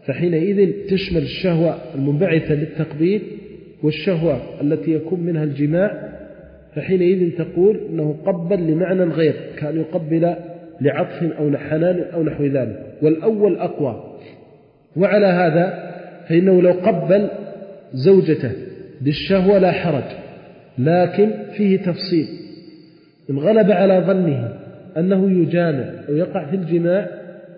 فحينئذ تشمل الشهوة المنبعثة للتقبيل والشهوة التي يكون منها الجماع، فحينئذ تقول أنه قبل لمعنى غير، كان يقبل لعطف أو لحنان أو نحو ذلك، والأول أقوى. وعلى هذا فإنه لو قبل زوجته بالشهوة لا حرج، لكن فيه تفصيل. إن غلب على ظنه أنه يجامع أو يقع في الجماع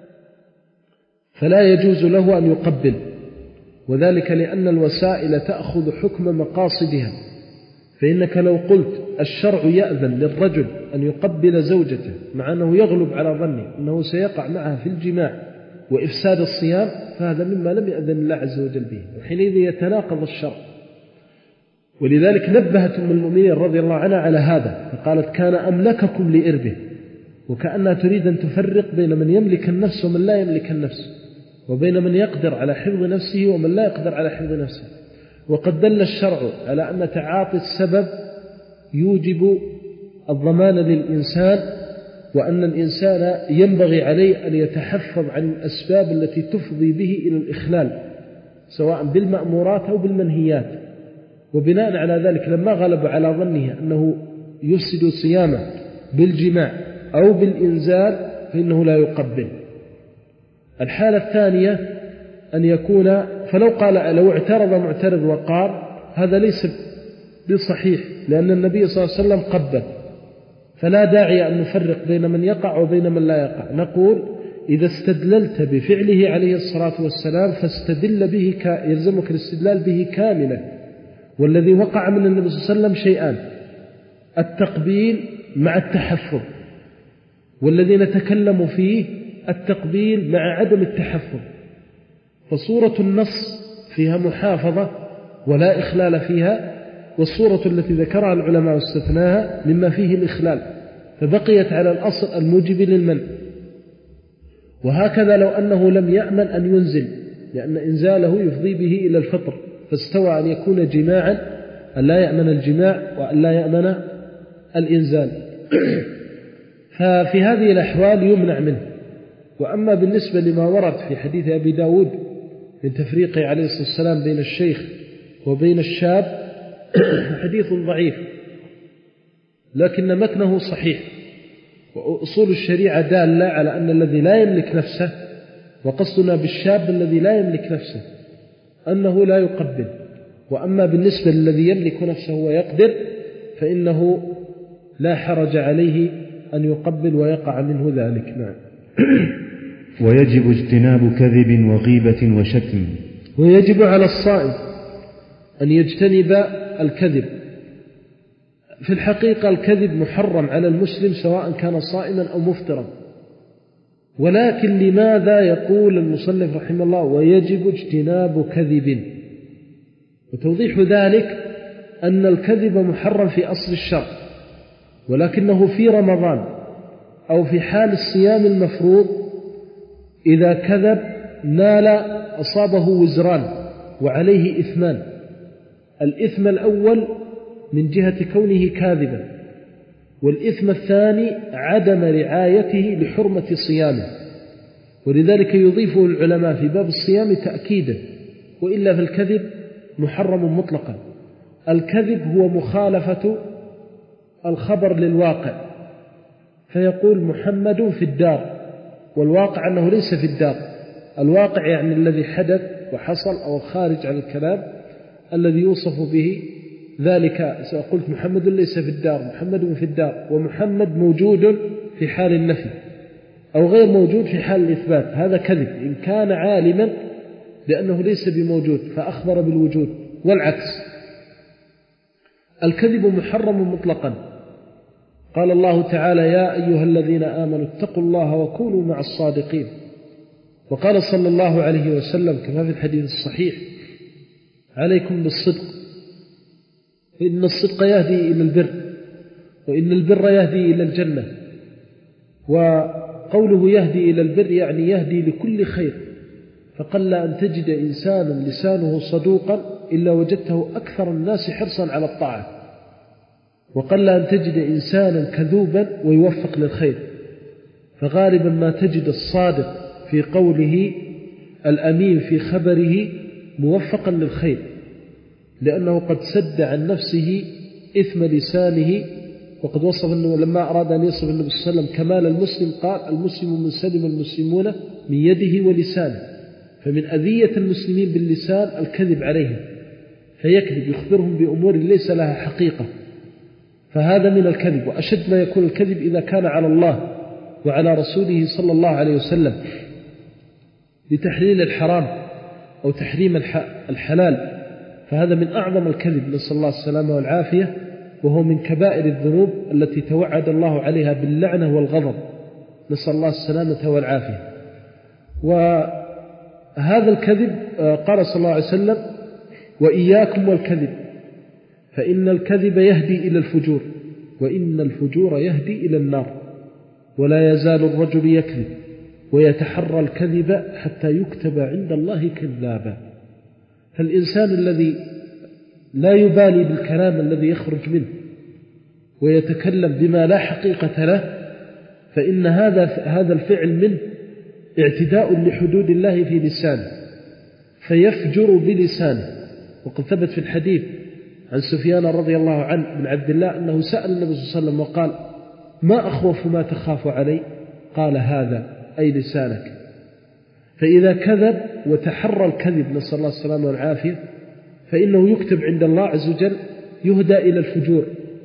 فلا يجوز له أن يقبل، وذلك لأن الوسائل تأخذ حكم مقاصدها. فإنك لو قلت الشرع يأذن للرجل أن يقبل زوجته مع أنه يغلب على ظنه أنه سيقع معها في الجماع وإفساد الصيام، فهذا مما لم يأذن الله عز وجل به، وحينئذ يتناقض الشرع. ولذلك نبهت أم المؤمنين رضي الله عنها على هذا، فقالت كان أملككم لإربه، وكأنها تريد أن تفرق بين من يملك النفس ومن لا يملك النفس، وبين من يقدر على حفظ نفسه ومن لا يقدر على حفظ نفسه. وقد دل الشرع على أن تعاطي السبب يوجب الضمان للإنسان، وأن الإنسان ينبغي عليه أن يتحفظ عن الأسباب التي تفضي به إلى الإخلال سواء بالمأمورات أو بالمنهيات. وبناء على ذلك لما غلب على ظنه أنه يفسد صيامه بالجماع أو بالإنزال فإنه لا يقبل. الحالة الثانية أن يكون، فلو قال لو اعترض معترض وقال هذا ليس بصحيح لأن النبي صلى الله عليه وسلم قبل، فلا داعي أن نفرق بين من يقع وبين من لا يقع. نقول إذا استدللت بفعله عليه الصلاة والسلام فاستدل به ك... يلزمك الاستدلال به كاملا. والذي وقع من النبي صلى الله عليه وسلم شيئان: التقبيل مع التحفظ، والذي نتكلم فيه التقبيل مع عدم التحفظ. فصورة النص فيها محافظة ولا إخلال فيها، والصورة التي ذكرها العلماء واستثناها مما فيه الإخلال، فبقيت على الأصل الموجب للمنع. وهكذا لو أنه لم يأمن أن ينزل، لأن إنزاله يفضي به إلى الفطر، فاستوى أن يكون جماعا أن لا يأمن الجماع وأن لا يأمن الإنزال. ففي هذه الأحوال يمنع منه. وأما بالنسبة لما ورد في حديث أبي داود من تفريقه عليه الصلاة والسلام بين الشيخ وبين الشاب حديث ضعيف، لكن متنه صحيح، وأصول الشريعة دالة على أن الذي لا يملك نفسه، وقصدنا بالشاب الذي لا يملك نفسه، أنه لا يقبل. وأما بالنسبة للذي يملك نفسه ويقدر فإنه لا حرج عليه أن يقبل ويقع منه ذلك. نعم. ويجب اجتناب كذب وغيبة وشتم. ويجب على الصائم أن يجتنب الكذب. في الحقيقة الكذب محرم على المسلم سواء كان صائما أو مفطرا، ولكن لماذا يقول المصنف رحمه الله ويجب اجتناب كذب؟ وتوضيح ذلك أن الكذب محرم في أصل الشرع، ولكنه في رمضان أو في حال الصيام المفروض إذا كذب نال أصابه وزران وعليه إثمان. الإثم الأول من جهة كونه كاذبا، والإثم الثاني عدم رعايته لحرمة صيامه، ولذلك يضيفه العلماء في باب الصيام تأكيدا، وإلا في الكذب محرم مطلقا. الكذب هو مخالفة الخبر للواقع، فيقول محمد في الدار، والواقع أنه ليس في الدار. الواقع يعني الذي حدث وحصل أو الخارج عن الكلام الذي يوصف به ذلك. سأقول محمد ليس في الدار، محمد في الدار، ومحمد موجود في حال النفي أو غير موجود في حال الإثبات، هذا كذب إن كان عالما بأنه ليس بموجود فأخبر بالوجود، والعكس. الكذب محرم مطلقا. قال الله تعالى يا أيها الذين آمنوا اتقوا الله وكونوا مع الصادقين. وقال صلى الله عليه وسلم كما في الحديث الصحيح عليكم بالصدق فإن الصدق يهدي إلى البر، وإن البر يهدي إلى الجنة. وقوله يهدي إلى البر يعني يهدي لكل خير، فقل أن تجد إنسانا لسانه صدوقا إلا وجدته أكثر الناس حرصا على الطاعة، وقل أن تجد إنسانا كذوبا ويوفق للخير. فغالبا ما تجد الصادق في قوله الأمين في خبره موفقا للخير، لأنه قد سد عن نفسه إثم لسانه. وقد وصف أنه لما أراد أن يصف النبي صلى الله عليه وسلم كمال المسلم قال: المسلم من سلم المسلمون من يده ولسانه. فمن أذية المسلمين باللسان الكذب عليهم، فيكذب يخبرهم بأمور ليس لها حقيقة، فهذا من الكذب. وأشد ما يكون الكذب إذا كان على الله وعلى رسوله صلى الله عليه وسلم لتحليل الحرام أو تحريم الحلال، فهذا من أعظم الكذب، نسأل الله السلامة والعافية، وهو من كبائر الذنوب التي توعد الله عليها باللعنة والغضب، نسأل الله السلامة والعافية. وهذا الكذب قال صلى الله عليه وسلم: وإياكم والكذب فإن الكذب يهدي إلى الفجور، وإن الفجور يهدي إلى النار، ولا يزال الرجل يكذب ويتحرى الكذب حتى يكتب عند الله كذابا. فالإنسان الذي لا يبالي بالكلام الذي يخرج منه ويتكلم بما لا حقيقة له، فإن هذا هذا الفعل منه اعتداء لحدود الله في لسانه، فيفجر بلسانه. وقد ثبت في الحديث عن سفيان رضي الله عنه بن عبد الله أنه سأل النبي صلى الله عليه وسلم وقال: ما أخوف ما تخاف علي؟ قال: هذا، أي لسانك. فإذا كذب وتحرى الكذب، نسأل الله السلامة والعافية، فإنه يكتب عند الله عز وجل يهدى إلى الفجور.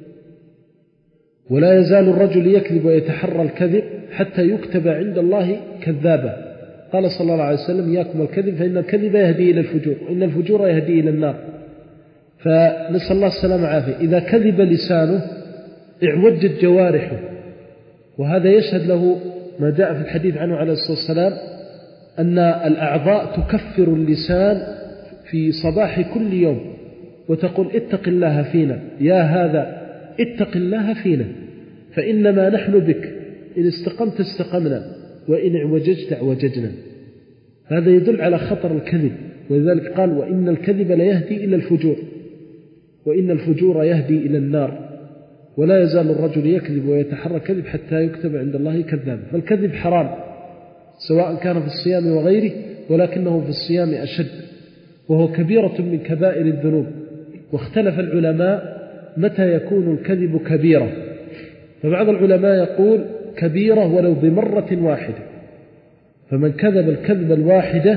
ولا يزال الرجل يكذب ويتحرى الكذب حتى يكتب عند الله كذابا. قال صلى الله عليه وسلم: إياكم الكذب فإن الكذب يهدي إلى الفجور، وإن الفجور يهدي إلى النار. فنسأل الله السلامة والعافية. إذا كذب لسانه اعوجت جوارحه، وهذا يشهد له ما جاء في الحديث عنه عليه الصلاة والسلام أن الأعضاء تكفر اللسان في صباح كل يوم وتقول: اتق الله فينا يا هذا، اتق الله فينا، فإنما نحن بك، إن استقمت استقمنا، وإن اعوججت اعوججنا. هذا يدل على خطر الكذب، ولذلك قال: وإن الكذب ليهدي إلى الفجور، وإن الفجور يهدي إلى النار، ولا يزال الرجل يكذب ويتحرى كذب حتى يكتب عند الله كذابا. فالكذب حرام سواء كان في الصيام وغيره، ولكنه في الصيام أشد، وهو كبيرة من كبائر الذنوب. واختلف العلماء متى يكون الكذب كبيرة، فبعض العلماء يقول كبيرة ولو بمرة واحدة، فمن كذب الكذب الواحدة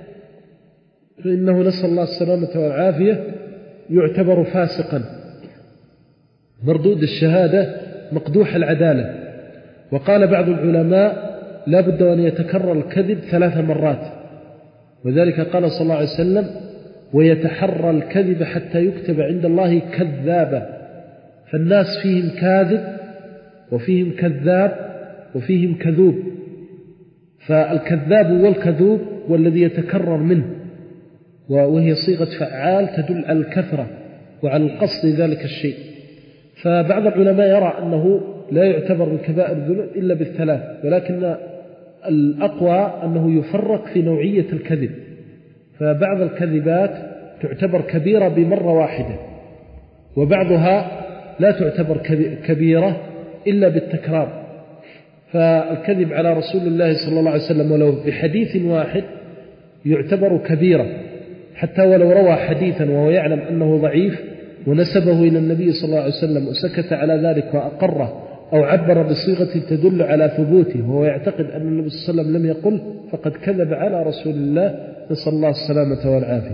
فإنه نسأل الله السلامة والعافية يعتبر فاسقا مردود الشهادة مقدوح العدالة. وقال بعض العلماء لا بد أن يتكرر الكذب ثلاث مرات، وذلك قال صلى الله عليه وسلم: ويتحرى الكذب حتى يكتب عند الله كذابا. فالناس فيهم كاذب وفيهم كذاب وفيهم كذوب، فالكذاب والكذوب والذي يتكرر منه، وهي صيغة فعال تدل على الكثرة وعلى القصد ذلك الشيء. فبعض العلماء يرى أنه لا يعتبر من كبائر الذنوب إلا بالثلاث، ولكن الأقوى أنه يفرق في نوعية الكذب، فبعض الكذبات تعتبر كبيرة بمرة واحدة، وبعضها لا تعتبر كبيرة إلا بالتكرار. فالكذب على رسول الله صلى الله عليه وسلم ولو بحديث واحد يعتبر كبيرة، حتى ولو روى حديثا وهو يعلم أنه ضعيف ونسبه إلى النبي صلى الله عليه وسلم وسكت على ذلك وأقره، أو عبر بصيغة تدل على ثبوته وهو يعتقد أن النبي صلى الله عليه وسلم لم يقل، فقد كذب على رسول الله، نسأل الله السلامة والعافية.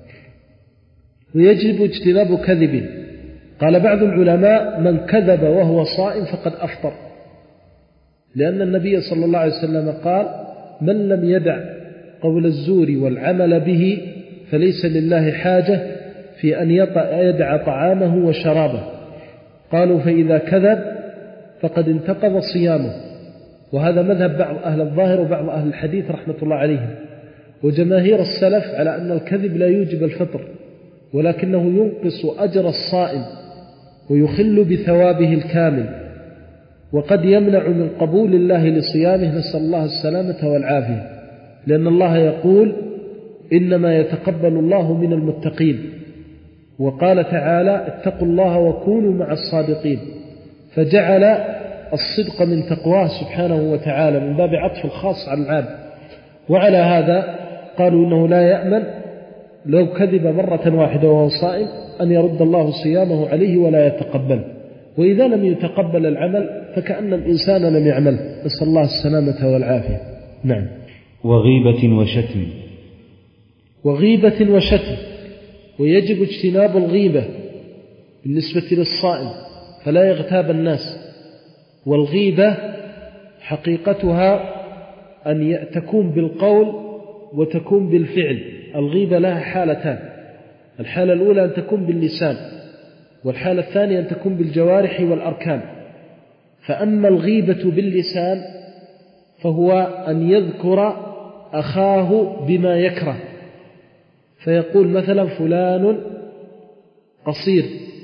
ويجب اجتناب كذبه. قال بعض العلماء: من كذب وهو صائم فقد أفطر، لأن النبي صلى الله عليه وسلم قال: من لم يدع قول الزور والعمل به فليس لله حاجة في أن يدع طعامه وشرابه. قالوا: فإذا كذب فقد انتقض صيامه. وهذا مذهب بعض أهل الظاهر وبعض أهل الحديث رحمة الله عليهم. وجماهير السلف على أن الكذب لا يوجب الفطر، ولكنه ينقص أجر الصائم ويخل بثوابه الكامل، وقد يمنع من قبول الله لصيامه، نسأل الله السلامة والعافية، لأن الله يقول: إنما يتقبل الله من المتقين. وقال تعالى: اتقوا الله وكونوا مع الصادقين، فجعل الصدق من تقواه سبحانه وتعالى من باب عطف الخاص على العام. وعلى هذا قالوا إنه لا يأمن لو كذب مرة واحدة وهو صائم أن يرد الله صيامه عليه ولا يتقبل، وإذا لم يتقبل العمل فكأن الإنسان لم يعمل، نسأل الله السلامة والعافية. نعم. وغيبة وشتم. وغيبة وشتم، ويجب اجتناب الغيبة بالنسبة للصائم فلا يغتاب الناس. والغيبة حقيقتها أن تكون بالقول وتكون بالفعل. الغيبة لها حالتان، الحالة الأولى أن تكون باللسان، والحالة الثانية أن تكون بالجوارح والأركان. فأما الغيبة باللسان فهو أن يذكر أخاه بما يكره، فيقول مثلا فلان قصير،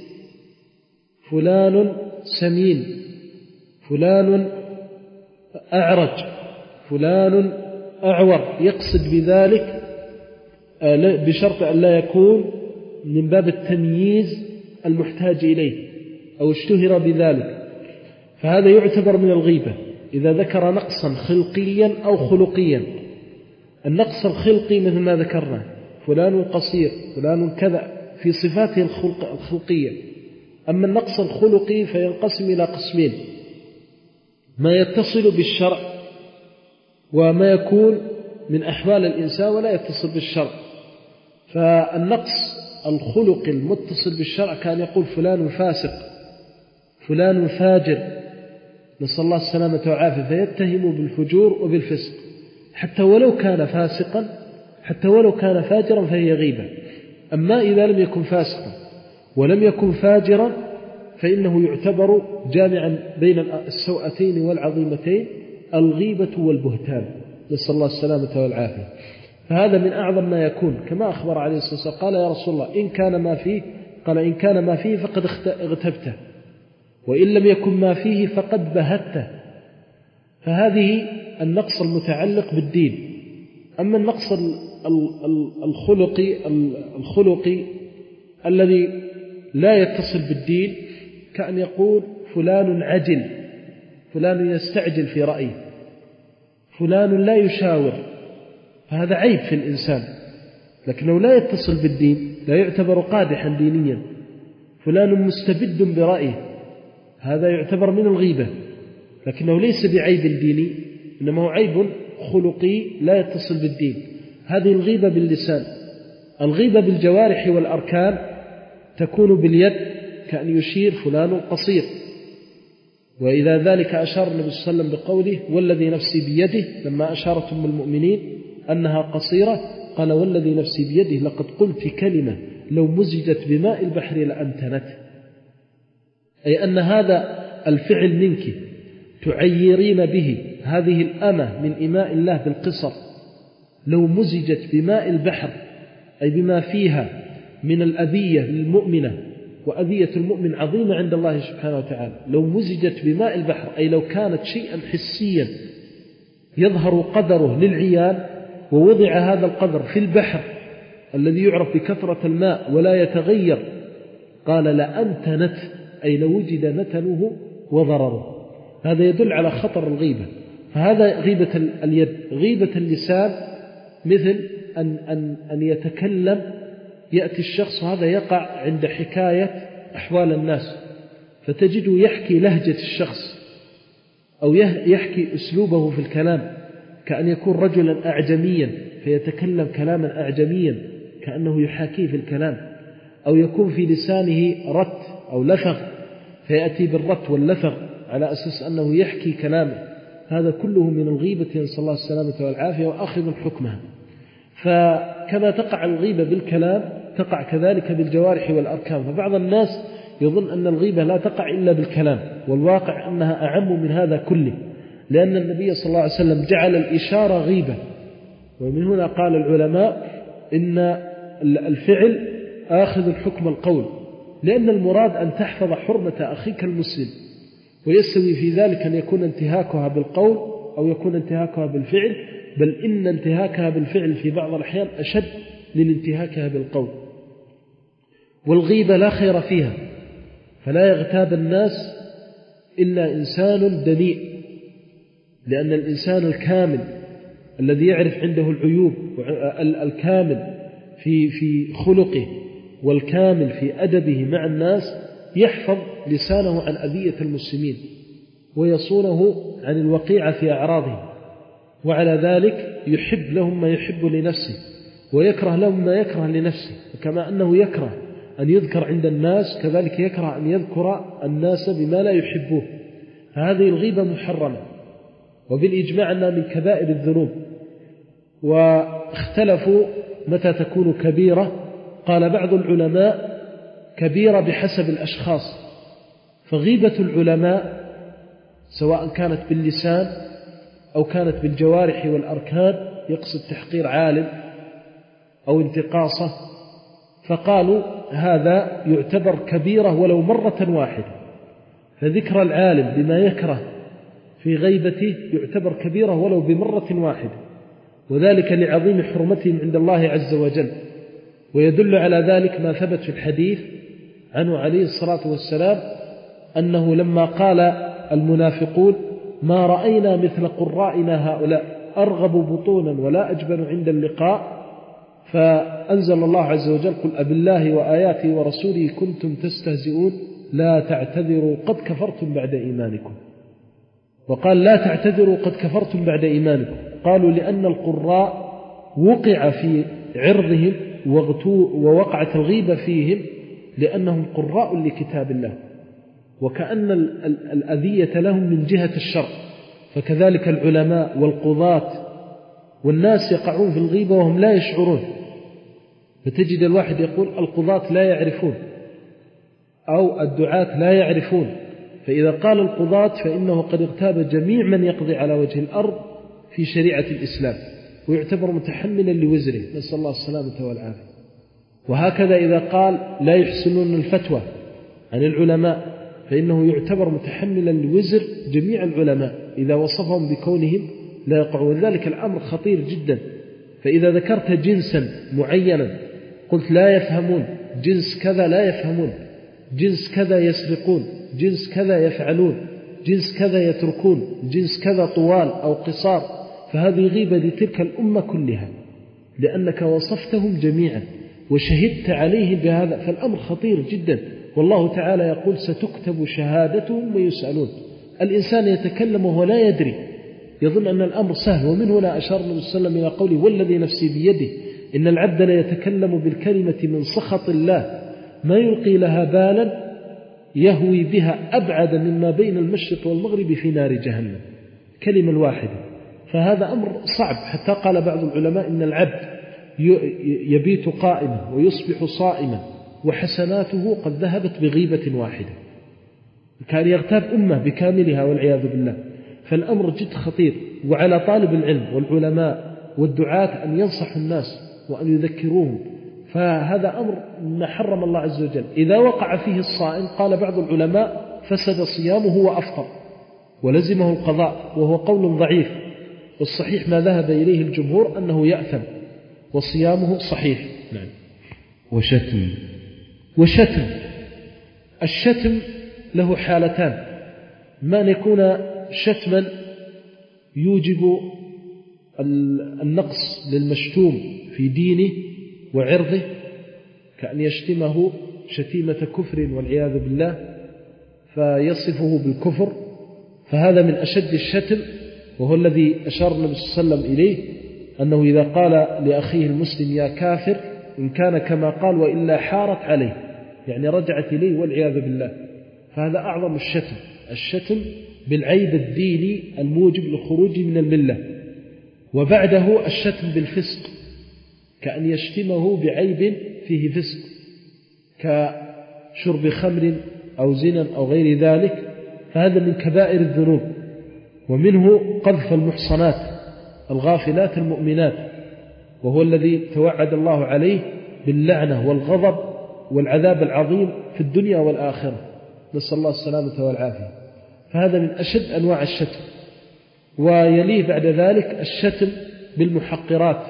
فلان سمين، فلان أعرج، فلان أعور، يقصد بذلك بشرط أن لا يكون من باب التمييز المحتاج إليه أو اشتهر بذلك، فهذا يعتبر من الغيبة إذا ذكر نقصا خلقيا أو خلقيا. النقص الخلقي مثل ما ذكرنا، فلان قصير، فلان كذا، في صفاته الخلق الخلقية. أما النقص الخلقي فينقسم إلى قسمين: ما يتصل بالشرع وما يكون من أحوال الإنسان ولا يتصل بالشرع. فالنقص الخلق المتصل بالشرع كان يقول فلان فاسق، فلان فاجر، نسأل الله السلامة والعافية، فيتهم بالفجور وبالفسق حتى ولو كان فاسقا، حتى ولو كان فاجرا فهي غيبة. أما إذا لم يكن فاسقا ولم يكن فاجرا فإنه يعتبر جامعا بين السوءتين والعظيمتين، الغيبة والبهتان، نسأل الله السلامة والعافية. فهذا من أعظم ما يكون، كما أخبر عليه الصلاة والسلام قال يا رسول الله إن كان ما فيه، قال إن كان ما فيه فقد اغتبته، وإن لم يكن ما فيه فقد بهته. فهذه النقص المتعلق بالدين. أما النقص الخلقي الخلقي الذي لا يتصل بالدين كأن يقول فلان عجل، فلان يستعجل في رأيه، فلان لا يشاور، فهذا عيب في الإنسان، لكنه لا يتصل بالدين، لا يعتبر قادحا دينيا. فلان مستبد برأيه، هذا يعتبر من الغيبة، لكنه ليس بعيب ديني، إنما هو عيب خلقي لا يتصل بالدين. هذه الغيبة باللسان. الغيبة بالجوارح والأركان تكون باليد، كأن يشير فلان قصير، وإذا ذلك أشار النبي صلى الله عليه وسلم بقوله والذي نفسي بيده، لما أشارت أم المؤمنين أنها قصيرة قال والذي نفسي بيده لقد قلت كلمة لو مزجت بماء البحر لأنتنت، أي أن هذا الفعل منك تعيرين به هذه الأمة من إماء الله بالقصر، لو مزجت بماء البحر أي بما فيها من الأذية للمؤمنة، وأذية المؤمن عظيمة عند الله سبحانه وتعالى، لو مزجت بماء البحر أي لو كانت شيئا حسيا يظهر قدره للعيان، ووضع هذا القدر في البحر الذي يعرف بكثرة الماء ولا يتغير، قال لأنتنت أي لوجد نتنه وضرره. هذا يدل على خطر الغيبة. فهذا غيبة اليد. غيبة اللسان مثل أن, أن, أن يتكلم، يأتي الشخص، وهذا يقع عند حكاية أحوال الناس، فتجده يحكي لهجة الشخص أو يحكي أسلوبه في الكلام، كأن يكون رجلا أعجميا فيتكلم كلاما أعجميا كأنه يحاكيه في الكلام، أو يكون في لسانه رت أو لفظ فيأتي بالرت واللفظ على أساس أنه يحكي كلامه. هذا كله من الغيبة، نسأل الله السلامة والعافية، وأخذ حكمها. فكما تقع الغيبة بالكلام تقع كذلك بالجوارح والأركان. فبعض الناس يظن أن الغيبة لا تقع إلا بالكلام، والواقع أنها أعم من هذا كله، لأن النبي صلى الله عليه وسلم جعل الإشارة غيبة. ومن هنا قال العلماء إن الفعل آخذ حكم القول، لأن المراد أن تحفظ حرمة أخيك المسلم، ويستوي في ذلك أن يكون انتهاكها بالقول أو يكون انتهاكها بالفعل، بل إن انتهاكها بالفعل في بعض الأحيان أشد من انتهاكها بالقول. والغيبة لا خير فيها، فلا يغتاب الناس إلا إنسان دنيء، لأن الإنسان الكامل الذي يعرف عنده العيوب الكامل في في خلقه والكامل في أدبه مع الناس يحفظ لسانه عن أذية المسلمين ويصونه عن الوقيعة في أعراضهم، وعلى ذلك يحب لهم ما يحب لنفسه ويكره لهم ما يكره لنفسه. وكما أنه يكره أن يذكر عند الناس كذلك يكره أن يذكر الناس بما لا يحبوه. هذه الغيبة محرمة وبالإجماع أنها من كبائر الذنوب. واختلفوا متى تكون كبيرة. قال بعض العلماء كبيرة بحسب الأشخاص، فغيبة العلماء سواء كانت باللسان أو كانت بالجوارح والأركان يقصد تحقير عالم أو انتقاصه، فقالوا هذا يعتبر كبيرة ولو مرة واحدة. فذكر العالم بما يكره في غيبته يعتبر كبيرة ولو بمرة واحدة، وذلك لعظيم حرمتهم عند الله عز وجل. ويدل على ذلك ما ثبت في الحديث عنه عليه الصلاة والسلام أنه لما قال المنافقون ما رأينا مثل قرائنا هؤلاء أرغب بطونا ولا أجبن عند اللقاء، فأنزل الله عز وجل قل أبالله وآياته ورسوله كنتم تستهزئون لا تعتذروا قد كفرتم بعد إيمانكم. وقال لا تعتذروا قد كفرتم بعد إيمانكم، قالوا لأن القراء وقع في عرضهم ووقعت الغيبة فيهم لأنهم قراء لكتاب الله، وكأن الأذية لهم من جهة الشر. فكذلك العلماء والقضاة والناس يقعون في الغيبة وهم لا يشعرون. فتجد الواحد يقول القضاة لا يعرفون أو الدعاة لا يعرفون، فإذا قال القضاة فإنه قد اغتاب جميع من يقضي على وجه الأرض في شريعة الإسلام ويعتبر متحملا لوزره، نسأل الله السلامة والعافية. وهكذا إذا قال لا يحسنون الفتوى عن العلماء فإنه يعتبر متحملا لوزر جميع العلماء إذا وصفهم بكونهم لا يقعون. ذلك الأمر خطير جدا. فإذا ذكرت جنسا معينا قلت لا يفهمون، جنس كذا لا يفهمون، جنس كذا يسرقون، جنس كذا يفعلون، جنس كذا يتركون، جنس كذا طوال أو قصار، فهذه غيبة لتلك الأمة كلها لأنك وصفتهم جميعا وشهدت عليهم بهذا. فالأمر خطير جدا، والله تعالى يقول ستكتب شهادتهم ويسألون. الإنسان يتكلم وهو لا يدري، يظن أن الأمر سهل. ومن هنا أشار النبي صلى الله عليه وسلم إلى قوله والذي نفسي بيده إن العبد لا يتكلم بالكلمة من سخط الله ما يلقي لها بالا يهوي بها أبعد مما بين المشرق والمغرب في نار جهنم، كلمة الواحدة. فهذا أمر صعب، حتى قال بعض العلماء إن العبد يبيت قائما ويصبح صائما وحسناته قد ذهبت بغيبة واحدة، كان يغتاب أمة بكاملها والعياذ بالله. فالأمر جد خطير، وعلى طالب العلم والعلماء والدعاة أن ينصحوا الناس وأن يذكروهم. فهذا أمر ما حرم الله عز وجل. إذا وقع فيه الصائم قال بعض العلماء فسد صيامه وأفطر ولزمه القضاء، وهو قول ضعيف، والصحيح ما ذهب إليه الجمهور أنه يأثم وصيامه صحيح. نعم. وشتم وشتم الشتم له حالتان: ما أن يكون شتما يوجب النقص للمشتوم في دينه وعرضه، كأن يشتمه شتيمة كفر والعياذ بالله فيصفه بالكفر، فهذا من أشد الشتم، وهو الذي أشار النبي صلى الله عليه وسلم إليه أنه إذا قال لأخيه المسلم يا كافر إن كان كما قال وإلا حارت عليه، يعني رجعت إليه والعياذ بالله. فهذا أعظم الشتم، الشتم بالعيب الديني الموجب للخروج من الملة. وبعده الشتم بالفسق، كأن يشتمه بعيب فيه فسق كشرب خمر أو زنا أو غير ذلك، فهذا من كبائر الذنوب. ومنه قذف المحصنات الغافلات المؤمنات، وهو الذي توعد الله عليه باللعنة والغضب والعذاب العظيم في الدنيا والآخرة، نسأل الله السلامة والعافية. فهذا من أشد أنواع الشتم. ويليه بعد ذلك الشتم بالمحقرات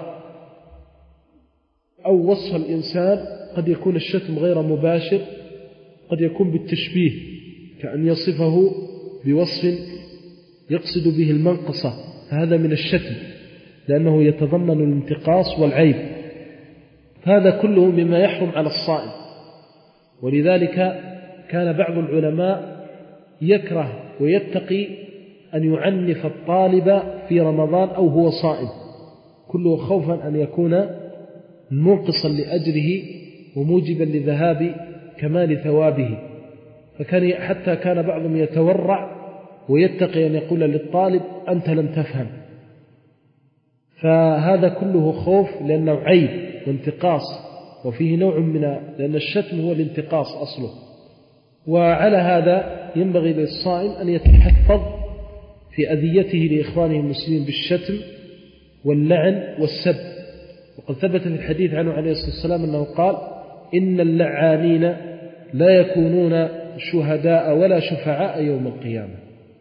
أو وصف الإنسان، قد يكون الشتم غير مباشر، قد يكون بالتشبيه، كأن يصفه بوصف يقصد به المنقصة، فهذا من الشتم. لأنه يتضمن الانتقاص والعيب. هذا كله مما يحرم على الصائم. ولذلك كان بعض العلماء يكره ويتقي أن يعنف الطالب في رمضان أو هو صائم، كله خوفا أن يكون منقصا لأجره وموجبا لذهاب كمال ثوابه. فكان حتى كان بعضهم يتورع ويتقي أن يقول للطالب أنت لم تفهم. فهذا كله خوف لأنه عيب وانتقاص، وفيه نوع من لأن الشتم هو الانتقاص أصله. وعلى هذا ينبغي للصائم أن يتحفظ في أذيته لإخوانه المسلمين بالشتم واللعن والسب. وقد ثبت في الحديث عنه عليه الصلاة والسلام أنه قال إن اللعانين لا يكونون شهداء ولا شفعاء يوم القيامة.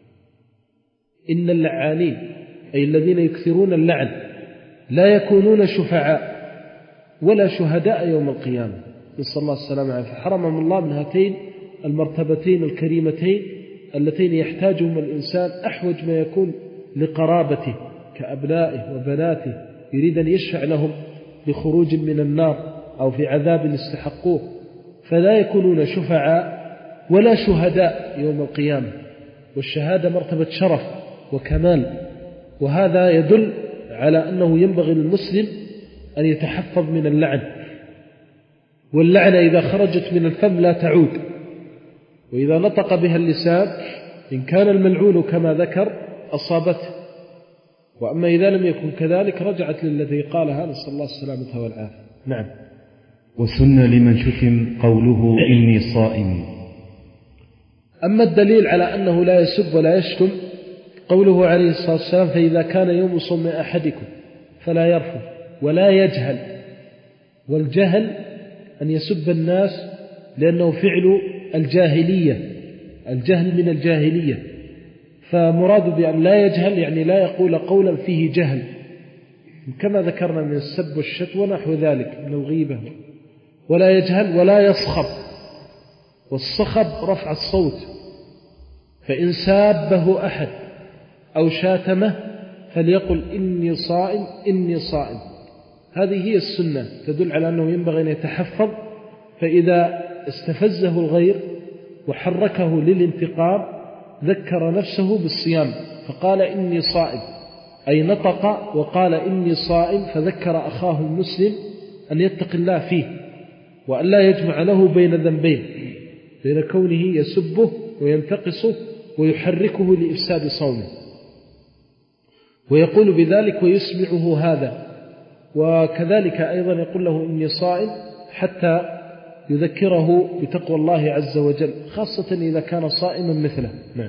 إن اللعانين أي الذين يكثرون اللعن لا يكونون شفعاء ولا شهداء يوم القيامة، نسأل الله السلامة عليه. فحرمهم الله من هاتين المرتبتين الكريمتين اللتين يحتاجهم الإنسان أحوج ما يكون لقرابته كأبنائه وبناته، يريد أن يشفع لهم لخروج من النار أو في عذاب استحقوه، فلا يكونون شفعاء ولا شهداء يوم القيامة. والشهادة مرتبة شرف وكمال، وهذا يدل على أنه ينبغي للمسلم أن يتحفظ من اللعن. واللعنة إذا خرجت من الفم لا تعود، وإذا نطق بها اللسان إن كان الملعون كما ذكر أصابته، وأما إذا لم يكن كذلك رجعت للذي قالها، نسأل الله السلامة والعافية. نعم. وسن لمن شتم قوله إني صائم. أما الدليل على أنه لا يسب ولا يشتم قوله عليه الصلاة والسلام فإذا كان يوم صوم أحدكم فلا يرفض ولا يجهل. والجهل أن يسب الناس لأنه فعل الجاهلية، الجهل من الجاهلية. فمراد بأن لا يجهل يعني لا يقول قولا فيه جهل، كما ذكرنا من السب والشتم ونحو ذلك من الغيبة. ولا يجهل ولا يصخب، والصخب رفع الصوت. فإن سابه أحد أو شاتمه فليقل إني صائم إني صائم. هذه هي السنة، تدل على أنه ينبغي أن يتحفظ. فإذا استفزه الغير وحركه للانتقام ذكر نفسه بالصيام فقال إني صائم، أي نطق وقال إني صائم، فذكر أخاه المسلم أن يتقي الله فيه وأن لا يجمع له بين ذنبين، بين كونه يسبه وينتقصه ويحركه لإفساد صومه، ويقول بذلك ويسمعه هذا. وكذلك أيضا يقول له إني صائم حتى يذكره بتقوى الله عز وجل، خاصة إذا كان صائما مثله. نعم.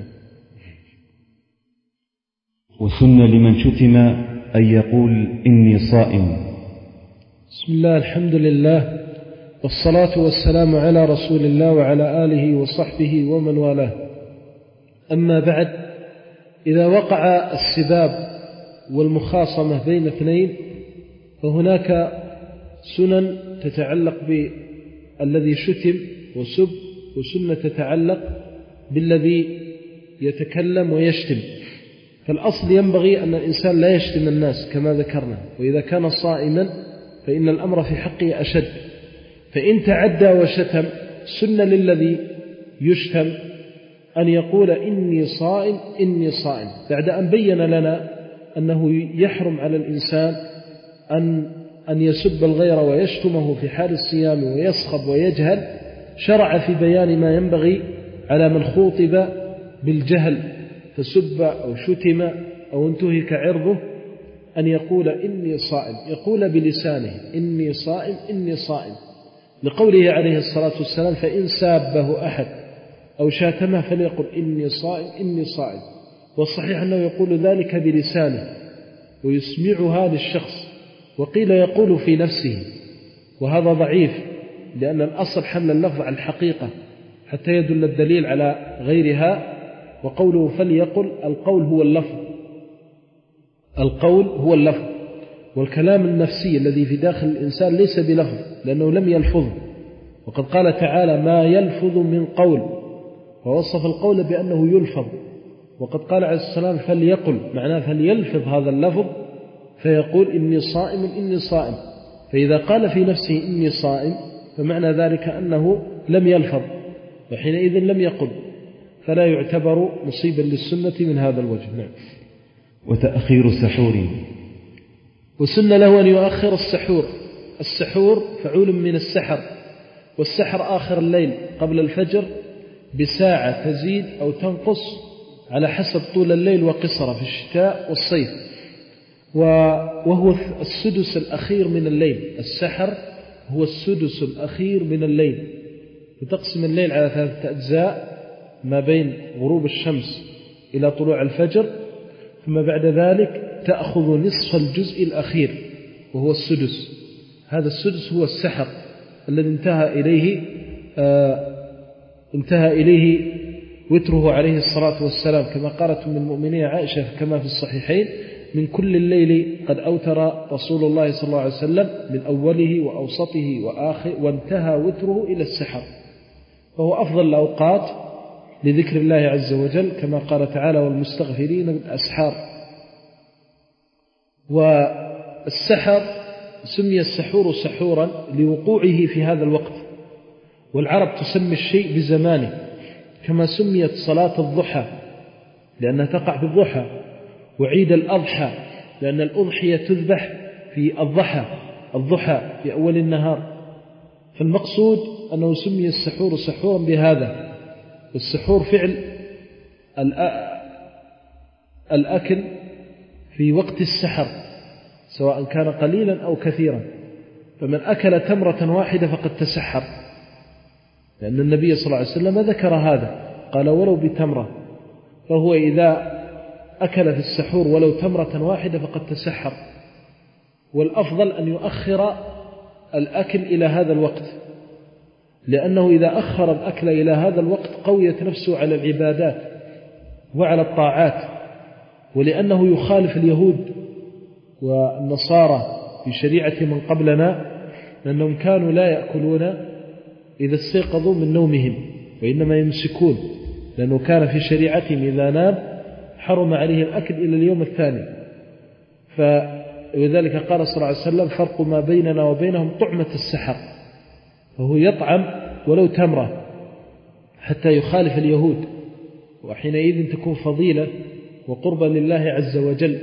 وسن لمن شتم أن يقول إني صائم. بسم الله الحمد لله والصلاة والسلام على رسول الله وعلى آله وصحبه ومن والاه. أما بعد، إذا وقع السباب والمخاصمة بين اثنين فهناك سنن تتعلق بالذي شتم وسب، وسنة تتعلق بالذي يتكلم ويشتم. فالأصل ينبغي أن الإنسان لا يشتم الناس كما ذكرنا، وإذا كان صائما فإن الأمر في حقه أشد. فإن تعدى وشتم سن للذي يشتم أن يقول إني صائم إني صائم، بعد أن بين لنا أنه يحرم على الإنسان أن أن يسب الغير ويشتمه في حال الصيام ويصخب ويجهل. شرع في بيان ما ينبغي على من خوطب بالجهل فسب أو شتم أو انتهك عرضه أن يقول إني صائم، يقول بلسانه إني صائم إني صائم، لقوله عليه الصلاة والسلام فإن سابه أحد أو شاتمه فليقل إني صائم إني صائم. والصحيح أنه يقول ذلك بلسانه ويسمعها للشخص، وقيل يقول في نفسه، وهذا ضعيف لأن الأصل حمل اللفظ على الحقيقة حتى يدل الدليل على غيرها. وقوله فليقل القول هو اللفظ، القول هو اللفظ، والكلام النفسي الذي في داخل الإنسان ليس بلفظ لأنه لم يلفظ. وقد قال تعالى ما يلفظ من قول، ووصف القول بأنه يلفظ. وقد قال عليه السلام فليقل، معناه فليلفظ هذا اللفظ فيقول إني صائم إني صائم، فإذا قال في نفسه إني صائم فمعنى ذلك أنه لم يلفظ، وحينئذ لم يقل، فلا يعتبر مصيبا للسنة من هذا الوجه. نعم. وتأخير سحور، وسن له أن يؤخر السحور. السحور فعول من السحر، والسحر آخر الليل قبل الفجر بساعة تزيد أو تنقص على حسب طول الليل وقصره في الشتاء والصيف، وهو السدس الأخير من الليل. السحر هو السدس الأخير من الليل، وتقسم الليل على ثلاثة أجزاء ما بين غروب الشمس إلى طلوع الفجر، ثم بعد ذلك تأخذ نصف الجزء الأخير وهو السدس. هذا السدس هو السحر الذي انتهى إليه آه انتهى إليه وتره عليه الصلاة والسلام، كما قالت أم المؤمنين عائشة كما في الصحيحين: من كل الليل قد أوتر رسول الله صلى الله عليه وسلم من أوله وأوسطه وآخر، وانتهى وتره إلى السحر، فهو أفضل الأوقات لذكر الله عز وجل، كما قال تعالى: والمستغفرين بالأسحار. والسحر سمي السحور سحورا لوقوعه في هذا الوقت، والعرب تسمي الشيء بزمانه، كما سميت صلاة الضحى لأنها تقع في الضحى، وعيد الأضحى لأن الأضحية تذبح في الضحى الضحى في أول النهار. فالمقصود أنه سمي السحور سحورا بهذا. والسحور فعل الأكل في وقت السحر سواء كان قليلا أو كثيرا، فمن أكل تمرة واحدة فقد تسحر، لأن النبي صلى الله عليه وسلم ذكر هذا، قال: ولو بتمرة. فهو إذا أكل في السحور ولو تمرة واحدة فقد تسحر. والأفضل أن يؤخر الأكل إلى هذا الوقت، لأنه إذا أخر الأكل إلى هذا الوقت قويت نفسه على العبادات وعلى الطاعات، ولأنه يخالف اليهود والنصارى في شريعة من قبلنا، لأنهم كانوا لا يأكلون إذا استيقظوا من نومهم، وإنما يمسكون، لأنه كان في شريعتهم إذا نام حرم عليه الأكل إلى اليوم الثاني. فلذلك قال صلى الله عليه وسلم: فرق ما بيننا وبينهم طعمة السحر، فهو يطعم ولو تمرة حتى يخالف اليهود، وحينئذ تكون فضيلة وقربا لله عز وجل.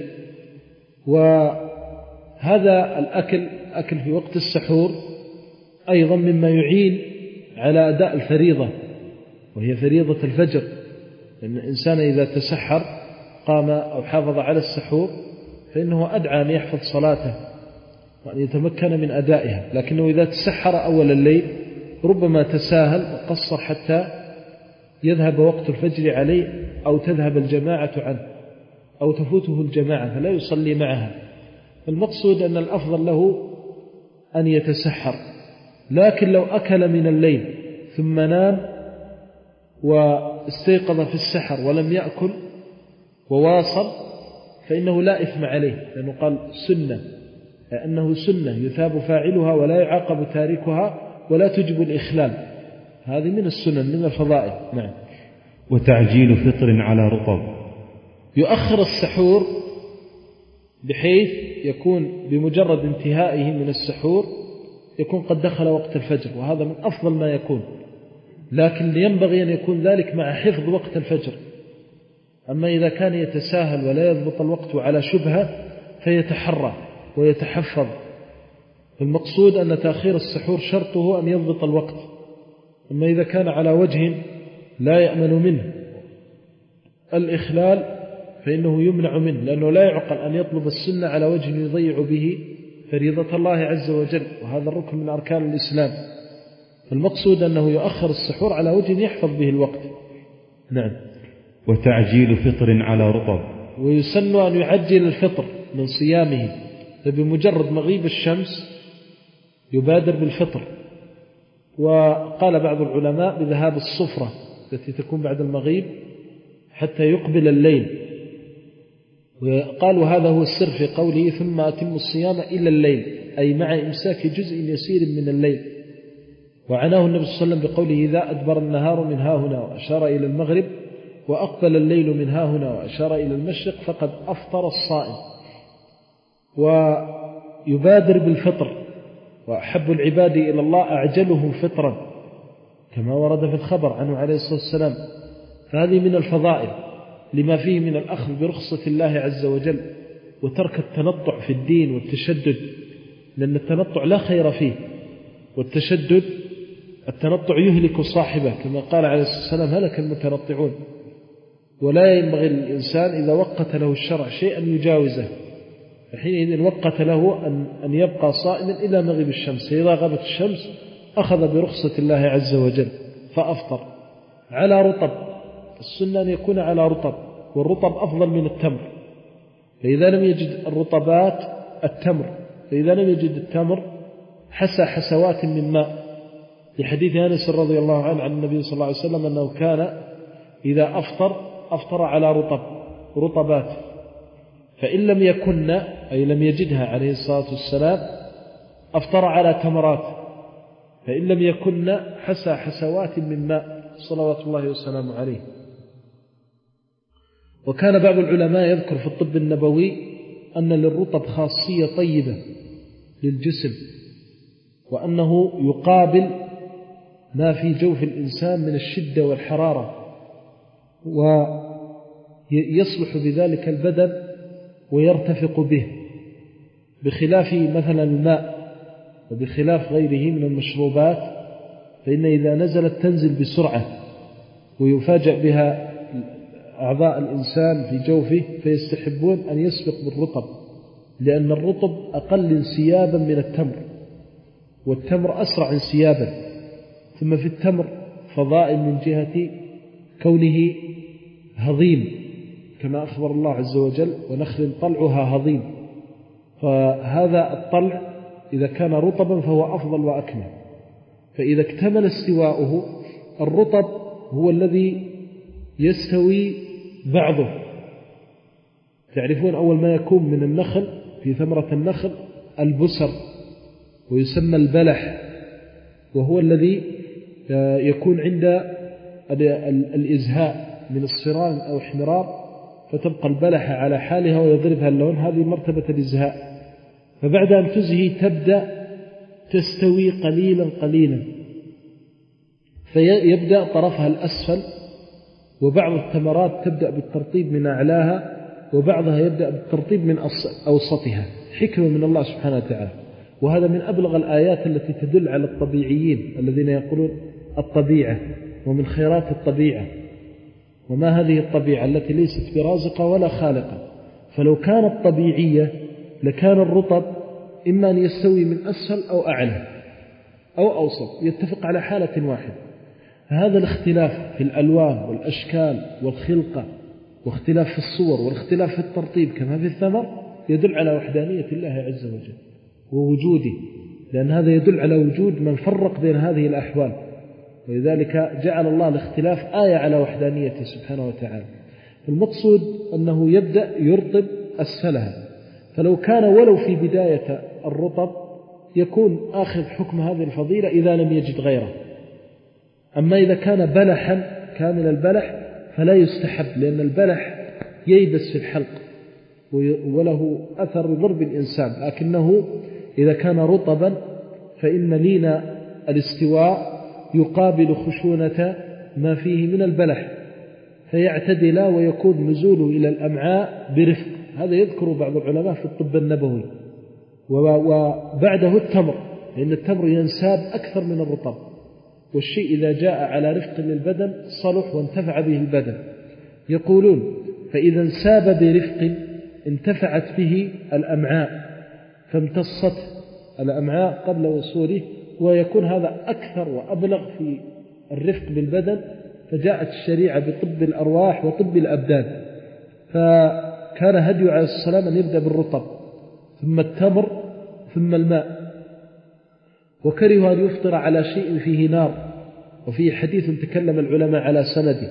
وهذا الأكل أكل في وقت السحور أيضا مما يعين على أداء الفريضة، وهي فريضة الفجر، لأن الإنسان إذا تسحر قام أو حافظ على السحور فإنه أدعى أن يحفظ صلاته وأن يتمكن من أدائها. لكنه إذا تسحر أول الليل ربما تساهل وقصر حتى يذهب وقت الفجر عليه، أو تذهب الجماعة عنه، أو تفوته الجماعة فلا يصلي معها. المقصود أن الأفضل له أن يتسحر. لكن لو أكل من الليل ثم نام واستيقظ في السحر ولم يأكل وواصل فإنه لا إثم عليه، لأنه قال سنة، لأنه سنة يثاب فاعلها ولا يعاقب تاركها ولا تجب الإخلال. هذه من السنن من الفضائل. نعم. وتعجيل فطر على رطب، يؤخر السحور بحيث يكون بمجرد انتهائه من السحور يكون قد دخل وقت الفجر، وهذا من أفضل ما يكون، لكن ينبغي أن يكون ذلك مع حفظ وقت الفجر. أما إذا كان يتساهل ولا يضبط الوقت على شبهة فيتحرى ويتحفظ. المقصود أن تأخير السحور شرطه أن يضبط الوقت. أما إذا كان على وجه لا يأمن منه الإخلال فإنه يمنع منه، لأنه لا يعقل أن يطلب السنة على وجه يضيع به فريضة الله عز وجل، وهذا الركن من أركان الإسلام. المقصود أنه يؤخر السحور على وجه يحفظ به الوقت. نعم. وتعجيل فطر على رطب، ويسن أن يعجل الفطر من صيامه، فبمجرد مغيب الشمس يبادر بالفطر. وقال بعض العلماء بذهاب الصفرة التي تكون بعد المغيب حتى يقبل الليل، وقالوا هذا هو السر في قوله ثم أتم الصيام إلى الليل، أي مع إمساك جزء يسير من الليل. وعناه النبي صلى الله عليه وسلم بقوله إذا أدبر النهار من ها هنا وأشار إلى المغرب وأقبل الليل من ها هنا وأشار إلى المشرق فقد أفطر الصائم. ويبادر بالفطر، وأحب العباد إلى الله أعجلهم فطرا كما ورد في الخبر عنه عليه الصلاة والسلام. فهذه من الفضائل لما فيه من الأخذ برخصة الله عز وجل وترك التنطع في الدين والتشدد، لأن التنطع لا خير فيه، والتشدد التنطع يهلك صاحبه كما قال عليه الصلاة والسلام هلك المتنطعون. ولا ينبغي الإنسان إذا وقت له الشرع شيئا يجاوزه، فحينئذ وقت له أن, أن يبقى صائما إلى مغيب الشمس، فإذا غابت الشمس أخذ برخصة الله عز وجل فأفطر على رطب. السنة أن يكون على رطب، والرطب أفضل من التمر. فإذا لم يجد الرطبات التمر، فإذا لم يجد التمر حسى حسوات من ماء، في حديث أنس رضي الله عنه عن النبي صلى الله عليه وسلم أنه كان إذا أفطر أفطر على رطب رطبات، فإن لم يكن أي لم يجدها عليه الصلاة والسلام أفطر على تمرات، فإن لم يكن حسى حسوات من ماء صلوات الله وسلامه عليه. وكان بعض العلماء يذكر في الطب النبوي أن للرطب خاصية طيبة للجسم، وأنه يقابل ما في جوف الإنسان من الشدة والحرارة، ويصلح بذلك البدن ويرتفق به، بخلاف مثلا الماء وبخلاف غيره من المشروبات، فإن إذا نزلت تنزل بسرعة ويفاجأ بها أعضاء الإنسان في جوفه، فيستحبون أن يسبق بالرطب، لأن الرطب أقل انسيابا من التمر، والتمر أسرع انسيابا. ثم في التمر فضائل من جهة كونه هضيم كما أخبر الله عز وجل: ونخل طلعها هضيم. فهذا الطلع إذا كان رطبا فهو أفضل وأكمل. فإذا اكتمل استواؤه، الرطب هو الذي يستوي بعضه. تعرفون أول ما يكون من النخل في ثمرة النخل البسر، ويسمى البلح، وهو الذي يكون عند الإزهاء من الصرام أو حمرار، فتبقى البلحة على حالها ويضربها اللون، هذه مرتبة الإزهاء. فبعد أن تزهي تبدأ تستوي قليلا قليلا، فيبدأ طرفها الأسفل، وبعض الثمرات تبدأ بالترطيب من أعلاها، وبعضها يبدأ بالترطيب من أوسطها، حكمة من الله سبحانه وتعالى. وهذا من أبلغ الآيات التي تدل على الطبيعيين الذين يقولون الطبيعة ومن خيرات الطبيعة. وما هذه الطبيعة التي ليست برازقة ولا خالقة؟ فلو كانت طبيعية لكان الرطب إما أن يستوي من أسفل أو أعلى أو أوسط، يتفق على حالة واحدة. هذا الاختلاف في الألوان والأشكال والخلقة، واختلاف في الصور، والاختلاف في الترطيب كما في الثمر، يدل على وحدانية الله عز وجل ووجوده، لأن هذا يدل على وجود من فرق بين هذه الأحوال. ولذلك جعل الله الاختلاف آية على وحدانيته سبحانه وتعالى. المقصود أنه يبدأ يرطب أسفلها، فلو كان ولو في بداية الرطب يكون آخذ حكم هذه الفضيلة إذا لم يجد غيره. أما إذا كان بلحا كامل البلح فلا يستحب، لأن البلح ييبس في الحلق وله أثر ضرب الإنسان، لكنه إذا كان رطبا فإن لين الاستواء يقابل خشونة ما فيه من البلح، فيعتدل ويكون نزوله إلى الأمعاء برفق. هذا يذكر بعض العلماء في الطب النبوي. وبعده التمر، لأن التمر ينساب أكثر من الرطب، والشيء إذا جاء على رفق للبدن صلح وانتفع به البدن. يقولون فإذا انساب برفق انتفعت به الأمعاء، فامتصت الأمعاء قبل وصوله، ويكون هذا أكثر وأبلغ في الرفق بالبدن. فجاءت الشريعة بطب الأرواح وطب الأبدان، فكان هدي عليه السلام أن يبدأ بالرطب ثم التمر ثم الماء. وكره أن يفطر على شيء فيه نار، وفيه حديث تكلم العلماء على سنده،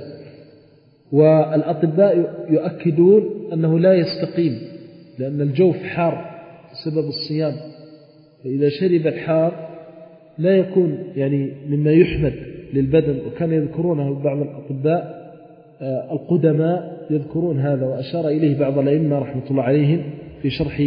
والأطباء يؤكدون أنه لا يستقيم، لأن الجوف حار بسبب الصيام، فإذا شرب الحار لا يكون يعني مما يحمد للبدن. وكان يذكرونه بعض الأطباء القدماء يذكرون هذا، وأشار إليه بعض الأئمة رحمة الله عليهم في شرح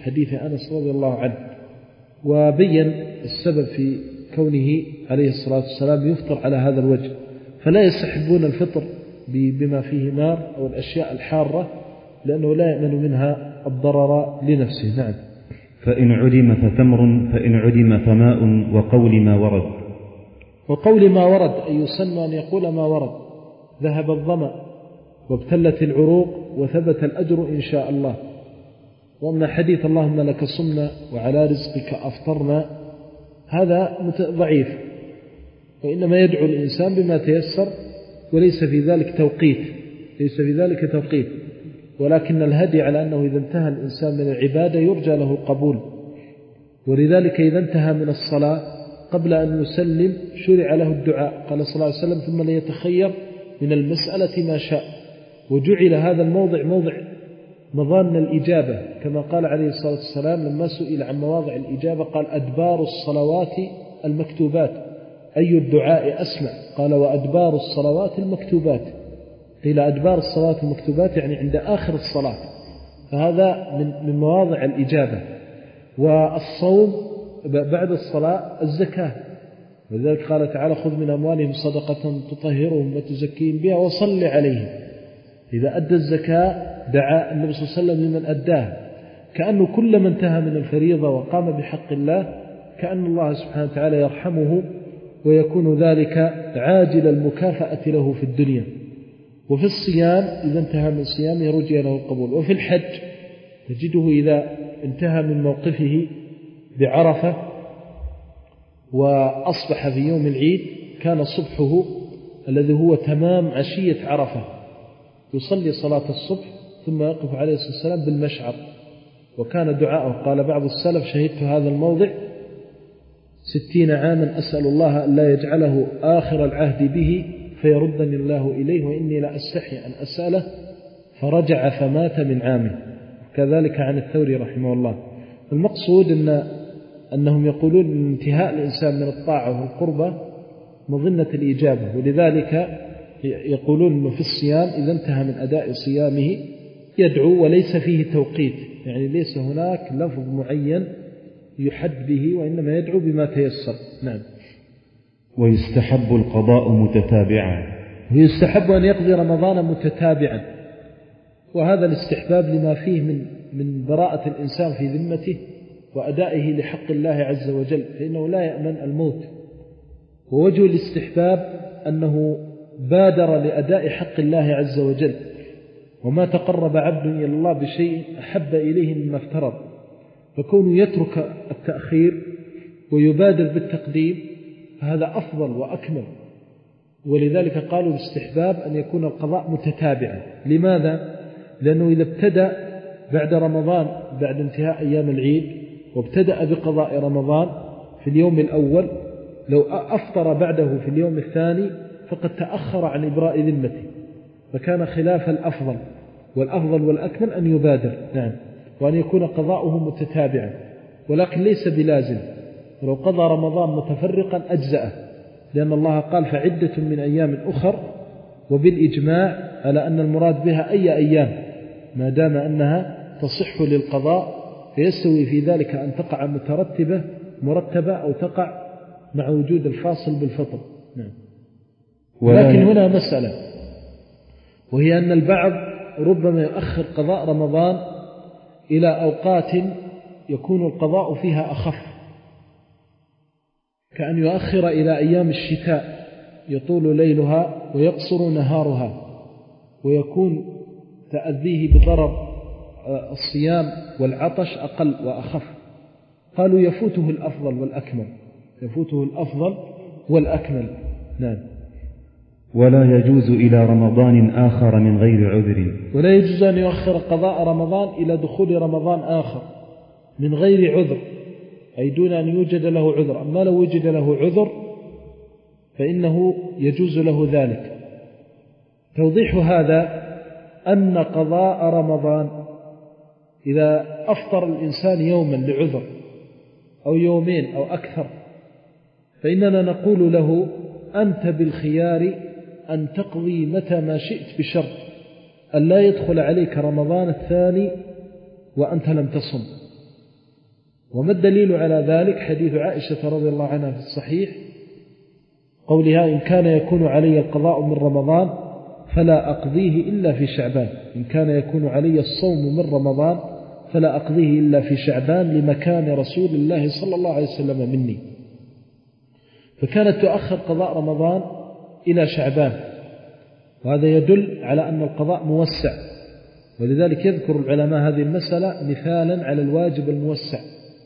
حديث أنس رضي الله عنه، وبين السبب في كونه عليه الصلاة والسلام يفطر على هذا الوجه، فلا يستحبون الفطر بما فيه نار أو الأشياء الحارة لأنه لا يأمن منها الضرر لنفسه. نعم. فإن عدم فتمر، فإن عدم فماء، وقول ما ورد. وقول ما ورد أي يسن أن يقول ما ورد: ذهب الظمأ وابتلت العروق وثبت الأجر إن شاء الله. وأما حديث اللهم لك صمنا وعلى رزقك أفطرنا هذا ضعيف، وإنما يدعو الإنسان بما تيسر، وليس في ذلك توقيت ليس في ذلك توقيت ولكن الهدي على أنه إذا انتهى الإنسان من العبادة يرجى له القبول. ولذلك إذا انتهى من الصلاة قبل أن يسلم شرع له الدعاء، قال صلى الله عليه وسلم: ثم ليتخير من المسألة ما شاء. وجعل هذا الموضع موضع مظان الإجابة، كما قال عليه الصلاة والسلام لما سئل عن مواضع الإجابة قال: أدبار الصلوات المكتوبات. أي الدعاء أسمع؟ قال: وأدبار الصلوات المكتوبات. قيل أدبار الصلوات المكتوبات يعني عند آخر الصلاة، فهذا من من مواضع الإجابة. والصوم بعد الصلاة الزكاة، ولذلك قال تعالى: خذ من أموالهم صدقة تطهرهم وتزكيهم بها وصل عليهم. إذا أدى الزكاة دعا النبي صلى الله عليه وسلم لمن أداه، كأنه كل من انتهى من الفريضة وقام بحق الله كأن الله سبحانه وتعالى يرحمه، ويكون ذلك عاجل المكافأة له في الدنيا. وفي الصيام إذا انتهى من صيامه رجي له القبول. وفي الحج تجده إذا انتهى من موقفه بعرفة وأصبح في يوم العيد كان صبحه الذي هو تمام عشية عرفة يصلي صلاة الصبح ثم يقف عليه الصلاة والسلام بالمشعر. وكان دعاءه قال بعض السلف: شهدت هذا الموضع ستين عاما أسأل الله أن لا يجعله آخر العهد به فيردني الله إليه، وإني لا أستحي أن أسأله، فرجع فمات من عامه. كذلك عن الثوري رحمه الله. المقصود أن أنهم يقولون أن انتهاء الإنسان من الطاعة والقربة مظنة الإجابة، ولذلك يقولون أنه في الصيام إذا انتهى من أداء صيامه يدعو وليس فيه توقيت، يعني ليس هناك لفظ معين يحد به، وإنما يدعو بما تيسر. نعم. ويستحب القضاء متتابعا، ويستحب أن يقضي رمضان متتابعا، وهذا الاستحباب لما فيه من من براءة الإنسان في ذمته وأدائه لحق الله عز وجل، فإنه لا يأمن الموت. ووجه الاستحباب أنه بادر لأداء حق الله عز وجل، وما تقرب عبد إلى الله بشيء أحب إليه مما افترض، فكونه يترك التأخير ويبادر بالتقديم فهذا أفضل وأكمل. ولذلك قالوا باستحباب أن يكون القضاء متتابعا. لماذا؟ لأنه إذا ابتدأ بعد رمضان بعد انتهاء أيام العيد وابتدأ بقضاء رمضان في اليوم الأول، لو أفطر بعده في اليوم الثاني فقد تأخر عن إبراء ذمته، فكان خلاف الأفضل. والأفضل والأكمل أن يبادر، نعم، وأن يكون قضاؤه متتابعا، ولكن ليس بلازم. ولو قضى رمضان متفرقا أجزأه، لأن الله قال: فعدة من أيام أخر، وبالإجماع على أن المراد بها أي أيام ما دام أنها تصح للقضاء، فيستوي في ذلك أن تقع مترتبة مرتبة أو تقع مع وجود الفاصل بالفطر. نعم. ولكن هنا مسألة، وهي أن البعض ربما يؤخر قضاء رمضان إلى أوقات يكون القضاء فيها أخف، كأن يؤخر إلى أيام الشتاء يطول ليلها ويقصر نهارها، ويكون تأذيه بضرر الصيام والعطش أقل وأخف. قالوا يفوته الأفضل والأكمل، يفوته الأفضل والأكمل. نعم. ولا يجوز إلى رمضان آخر من غير عذر، ولا يجوز أن يؤخر قضاء رمضان إلى دخول رمضان آخر من غير عذر، أي دون أن يوجد له عذر. أما لو وجد له عذر فإنه يجوز له ذلك. توضيح هذا أن قضاء رمضان إذا أفطر الإنسان يوما لعذر أو يومين أو أكثر، فإننا نقول له: أنت بالخيار أن تقضي متى ما شئت، بشرط أن لا يدخل عليك رمضان الثاني وأنت لم تصم. وما الدليل على ذلك؟ حديث عائشة رضي الله عنها في الصحيح قولها: إن كان يكون علي القضاء من رمضان فلا أقضيه إلا في شعبان. إن كان يكون علي الصوم من رمضان فلا أقضيه إلا في شعبان لمكان رسول الله صلى الله عليه وسلم مني. فكانت تؤخر قضاء رمضان إلى شعبان، وهذا يدل على أن القضاء موسع، ولذلك يذكر العلماء هذه المسألة مثالا على الواجب الموسع.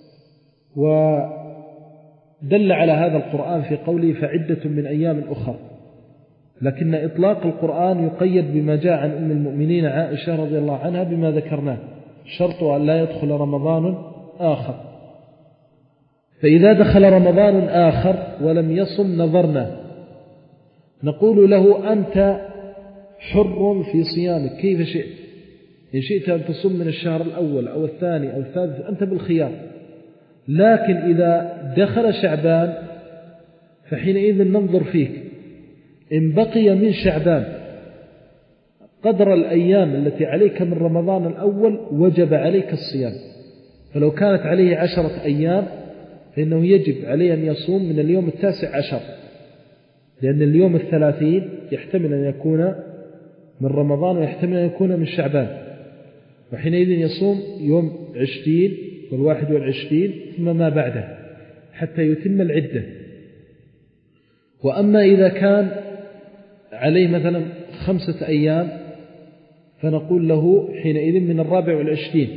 ودل على هذا القرآن في قوله: فعدة من أيام أخر، لكن إطلاق القرآن يقيد بما جاء عن أم المؤمنين عائشة رضي الله عنها بما ذكرناه، شرط أن لا يدخل رمضان آخر. فإذا دخل رمضان آخر ولم يصم نظرنا، نقول له: أنت حر في صيامك كيف شئت، إن شئت أن تصم من الشهر الأول أو الثاني أو الثالث أنت بالخيار. لكن إذا دخل شعبان فحينئذ ننظر فيك، إن بقي من شعبان قدر الأيام التي عليك من رمضان الأول وجب عليك الصيام. فلو كانت عليه عشرة أيام فإنه يجب عليه أن يصوم من اليوم التاسع عشر، لأن اليوم الثلاثين يحتمل أن يكون من رمضان ويحتمل أن يكون من شعبان، وحينئذ يصوم يوم عشرين والواحد والعشرين ثم ما بعده حتى يتم العدة. وأما إذا كان عليه مثلا خمسة أيام فنقول له حينئذ من الرابع والعشرين،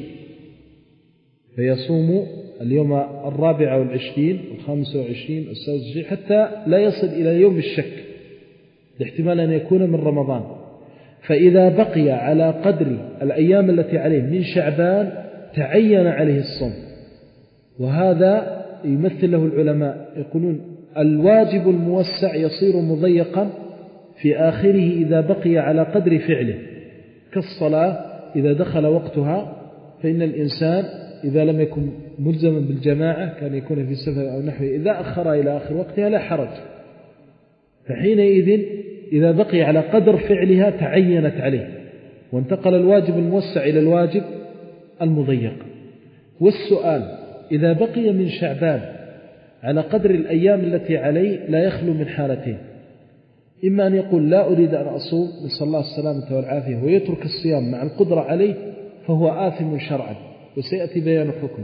فيصوم اليوم الرابع والعشرين والخامس والعشرين والسادس والعشرين حتى لا يصل إلى يوم الشك لاحتمال أن يكون من رمضان. فإذا بقي على قدر الأيام التي عليه من شعبان تعين عليه الصوم، وهذا يمثل له العلماء يقولون: الواجب الموسع يصير مضيقا في آخره إذا بقي على قدر فعله، كالصلاة إذا دخل وقتها فإن الإنسان إذا لم يكن ملزما بالجماعة كان يكون في سفر أو نحوه إذا أخر إلى آخر وقتها لا حرج، فحينئذ إذا بقي على قدر فعلها تعينت عليه، وانتقل الواجب الموسع إلى الواجب المضيق. والسؤال: إذا بقي من شعبان على قدر الأيام التي عليه لا يخلو من حالتين: إما أن يقول لا أريد أن أصوم نسأل الله السلامة والعافية ويترك الصيام مع القدرة عليه فهو آثم شرعا وسيأتي بيان حكمه.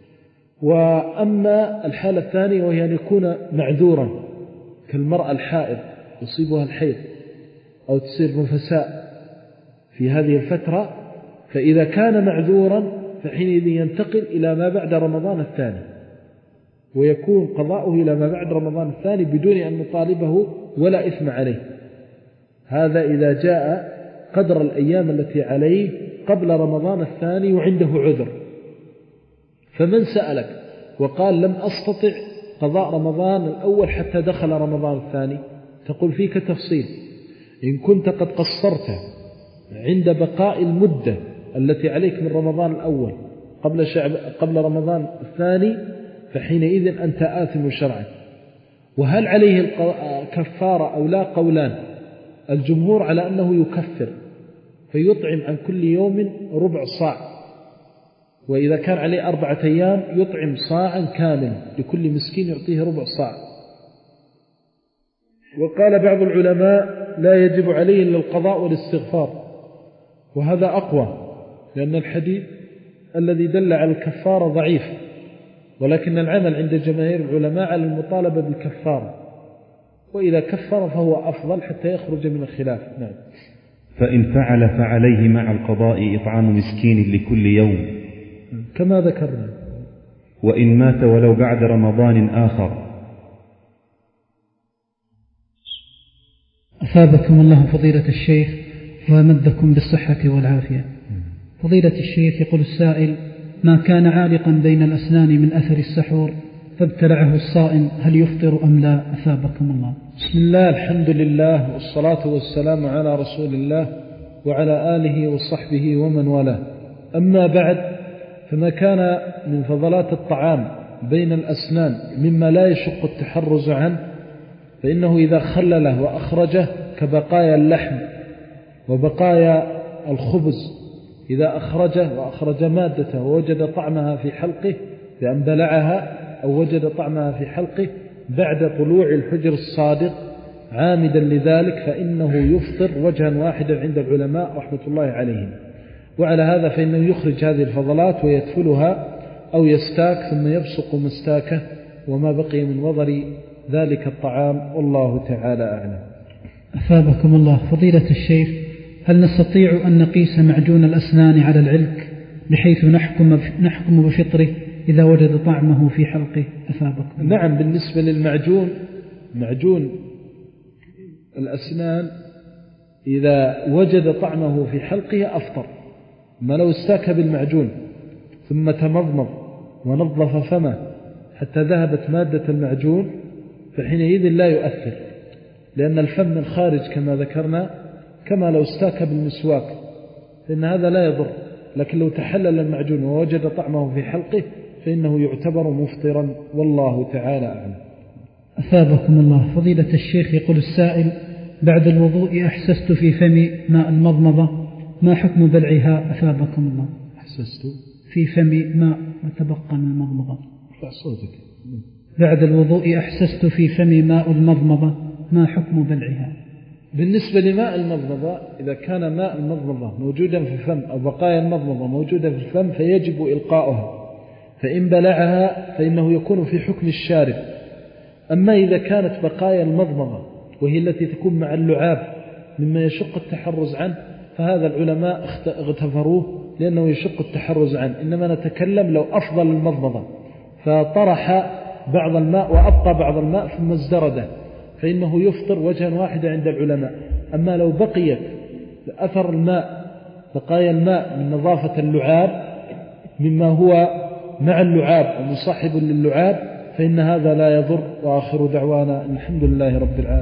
وأما الحالة الثانية وهي أن يكون معذورا كالمرأة الحائض يصيبها الحيض أو تصير نفساء في هذه الفترة، فإذا كان معذورا فحينئذ ينتقل إلى ما بعد رمضان الثاني، ويكون قضاؤه إلى ما بعد رمضان الثاني بدون أن نطالبه ولا إثم عليه. هذا إذا جاء قدر الأيام التي عليه قبل رمضان الثاني وعنده عذر. فمن سألك وقال: لم أستطع قضاء رمضان الأول حتى دخل رمضان الثاني، تقول فيك تفصيل: إن كنت قد قصرت عند بقاء المدة التي عليك من رمضان الأول قبل, شعب قبل رمضان الثاني فحينئذ أنت آثم شرعا. وهل عليه الكفارة أو لا؟ قولان، الجمهور على أنه يكفر فيطعم عن كل يوم ربع صاع، وإذا كان عليه أربعة أيام يطعم صاعا كامل لكل مسكين يعطيه ربع صاع. وقال بعض العلماء: لا يجب عليه إلا القضاء والاستغفار، وهذا أقوى، لأن الحديث الذي دل على الكفارة ضعيف، ولكن العمل عند جماهير العلماء على المطالبة بالكفارة، وإذا كفر فهو أفضل حتى يخرج من الخلاف. نعم. فإن فعل فعليه مع القضاء إطعام مسكين لكل يوم كما ذكرنا. وإن مات ولو بعد رمضان آخر. أثابكم الله فضيلة الشيخ وأمدكم بالصحة والعافية. فضيلة الشيخ، يقول السائل: ما كان عالقا بين الأسنان من أثر السحور فابتلعه الصائم هل يفطر أم لا؟ أثابكم الله. بسم الله، الحمد لله، والصلاة والسلام على رسول الله وعلى آله وصحبه ومن والاه. أما بعد، فما كان من فضلات الطعام بين الأسنان مما لا يشق التحرز عنه فإنه إذا خلله وأخرجه كبقايا اللحم وبقايا الخبز، إذا أخرجه وأخرج مادته ووجد طعمها في حلقه بأن بلعها أو وجد طعمها في حلقه بعد طلوع الفجر الصادق عامدا لذلك فإنه يفطر وجها واحدا عند العلماء رحمة الله عليهم. وعلى هذا فإنه يخرج هذه الفضلات ويدفلها أو يستاك ثم يبصق مستاكه وما بقي من وضر ذلك الطعام، والله تعالى أعلم. أثابكم الله. فضيلة الشيخ، هل نستطيع أن نقيس معجون الأسنان على العلك بحيث نحكم نحكم بفطره إذا وجد طعمه في حلقه؟ أثابكم. نعم، بالنسبة للمعجون، معجون الأسنان إذا وجد طعمه في حلقه أفطر. ما لو استاك بالمعجون ثم تمضمض ونظف فمه حتى ذهبت مادة المعجون فحينئذ لا يؤثر، لأن الفم من خارج كما ذكرنا، كما لو استاك بالمسواك فإن هذا لا يضر. لكن لو تحلل المعجون ووجد طعمه في حلقه فإنه يعتبر مفطرا، والله تعالى أعلم. أثابكم الله. فضيلة الشيخ، يقول السائل: بعد الوضوء أحسست في فمي ماء المضمضة، ما حكم بلعها؟ أثابكم الله. أحسست في فمي ماء وتبقى من المضمضة. ارفع صوتك. بعد الوضوء أحسست في فمي ماء المضمضة، ما حكم بلعها؟ بالنسبة لماء المضمضة، إذا كان ماء المضمضة موجودا في الفم أو بقايا المضمضة موجودة في الفم فيجب إلقاؤها، فإن بلعها فإنه يكون في حكم الشارب. أما إذا كانت بقايا المضمضة وهي التي تكون مع اللعاب مما يشق التحرز عنه فهذا العلماء اغتفروه لأنه يشق التحرز عنه. إنما نتكلم لو أفضل المضمضة فطرح بعض الماء وأبقى بعض الماء ثم ازدرده فإنه يفطر وجها واحدا عند العلماء. أما لو بقيت أثر الماء بقايا الماء من نظافة اللعاب مما هو مع اللعاب ومصاحب للعاب فإن هذا لا يضر. وآخر دعوانا الحمد لله رب العالمين.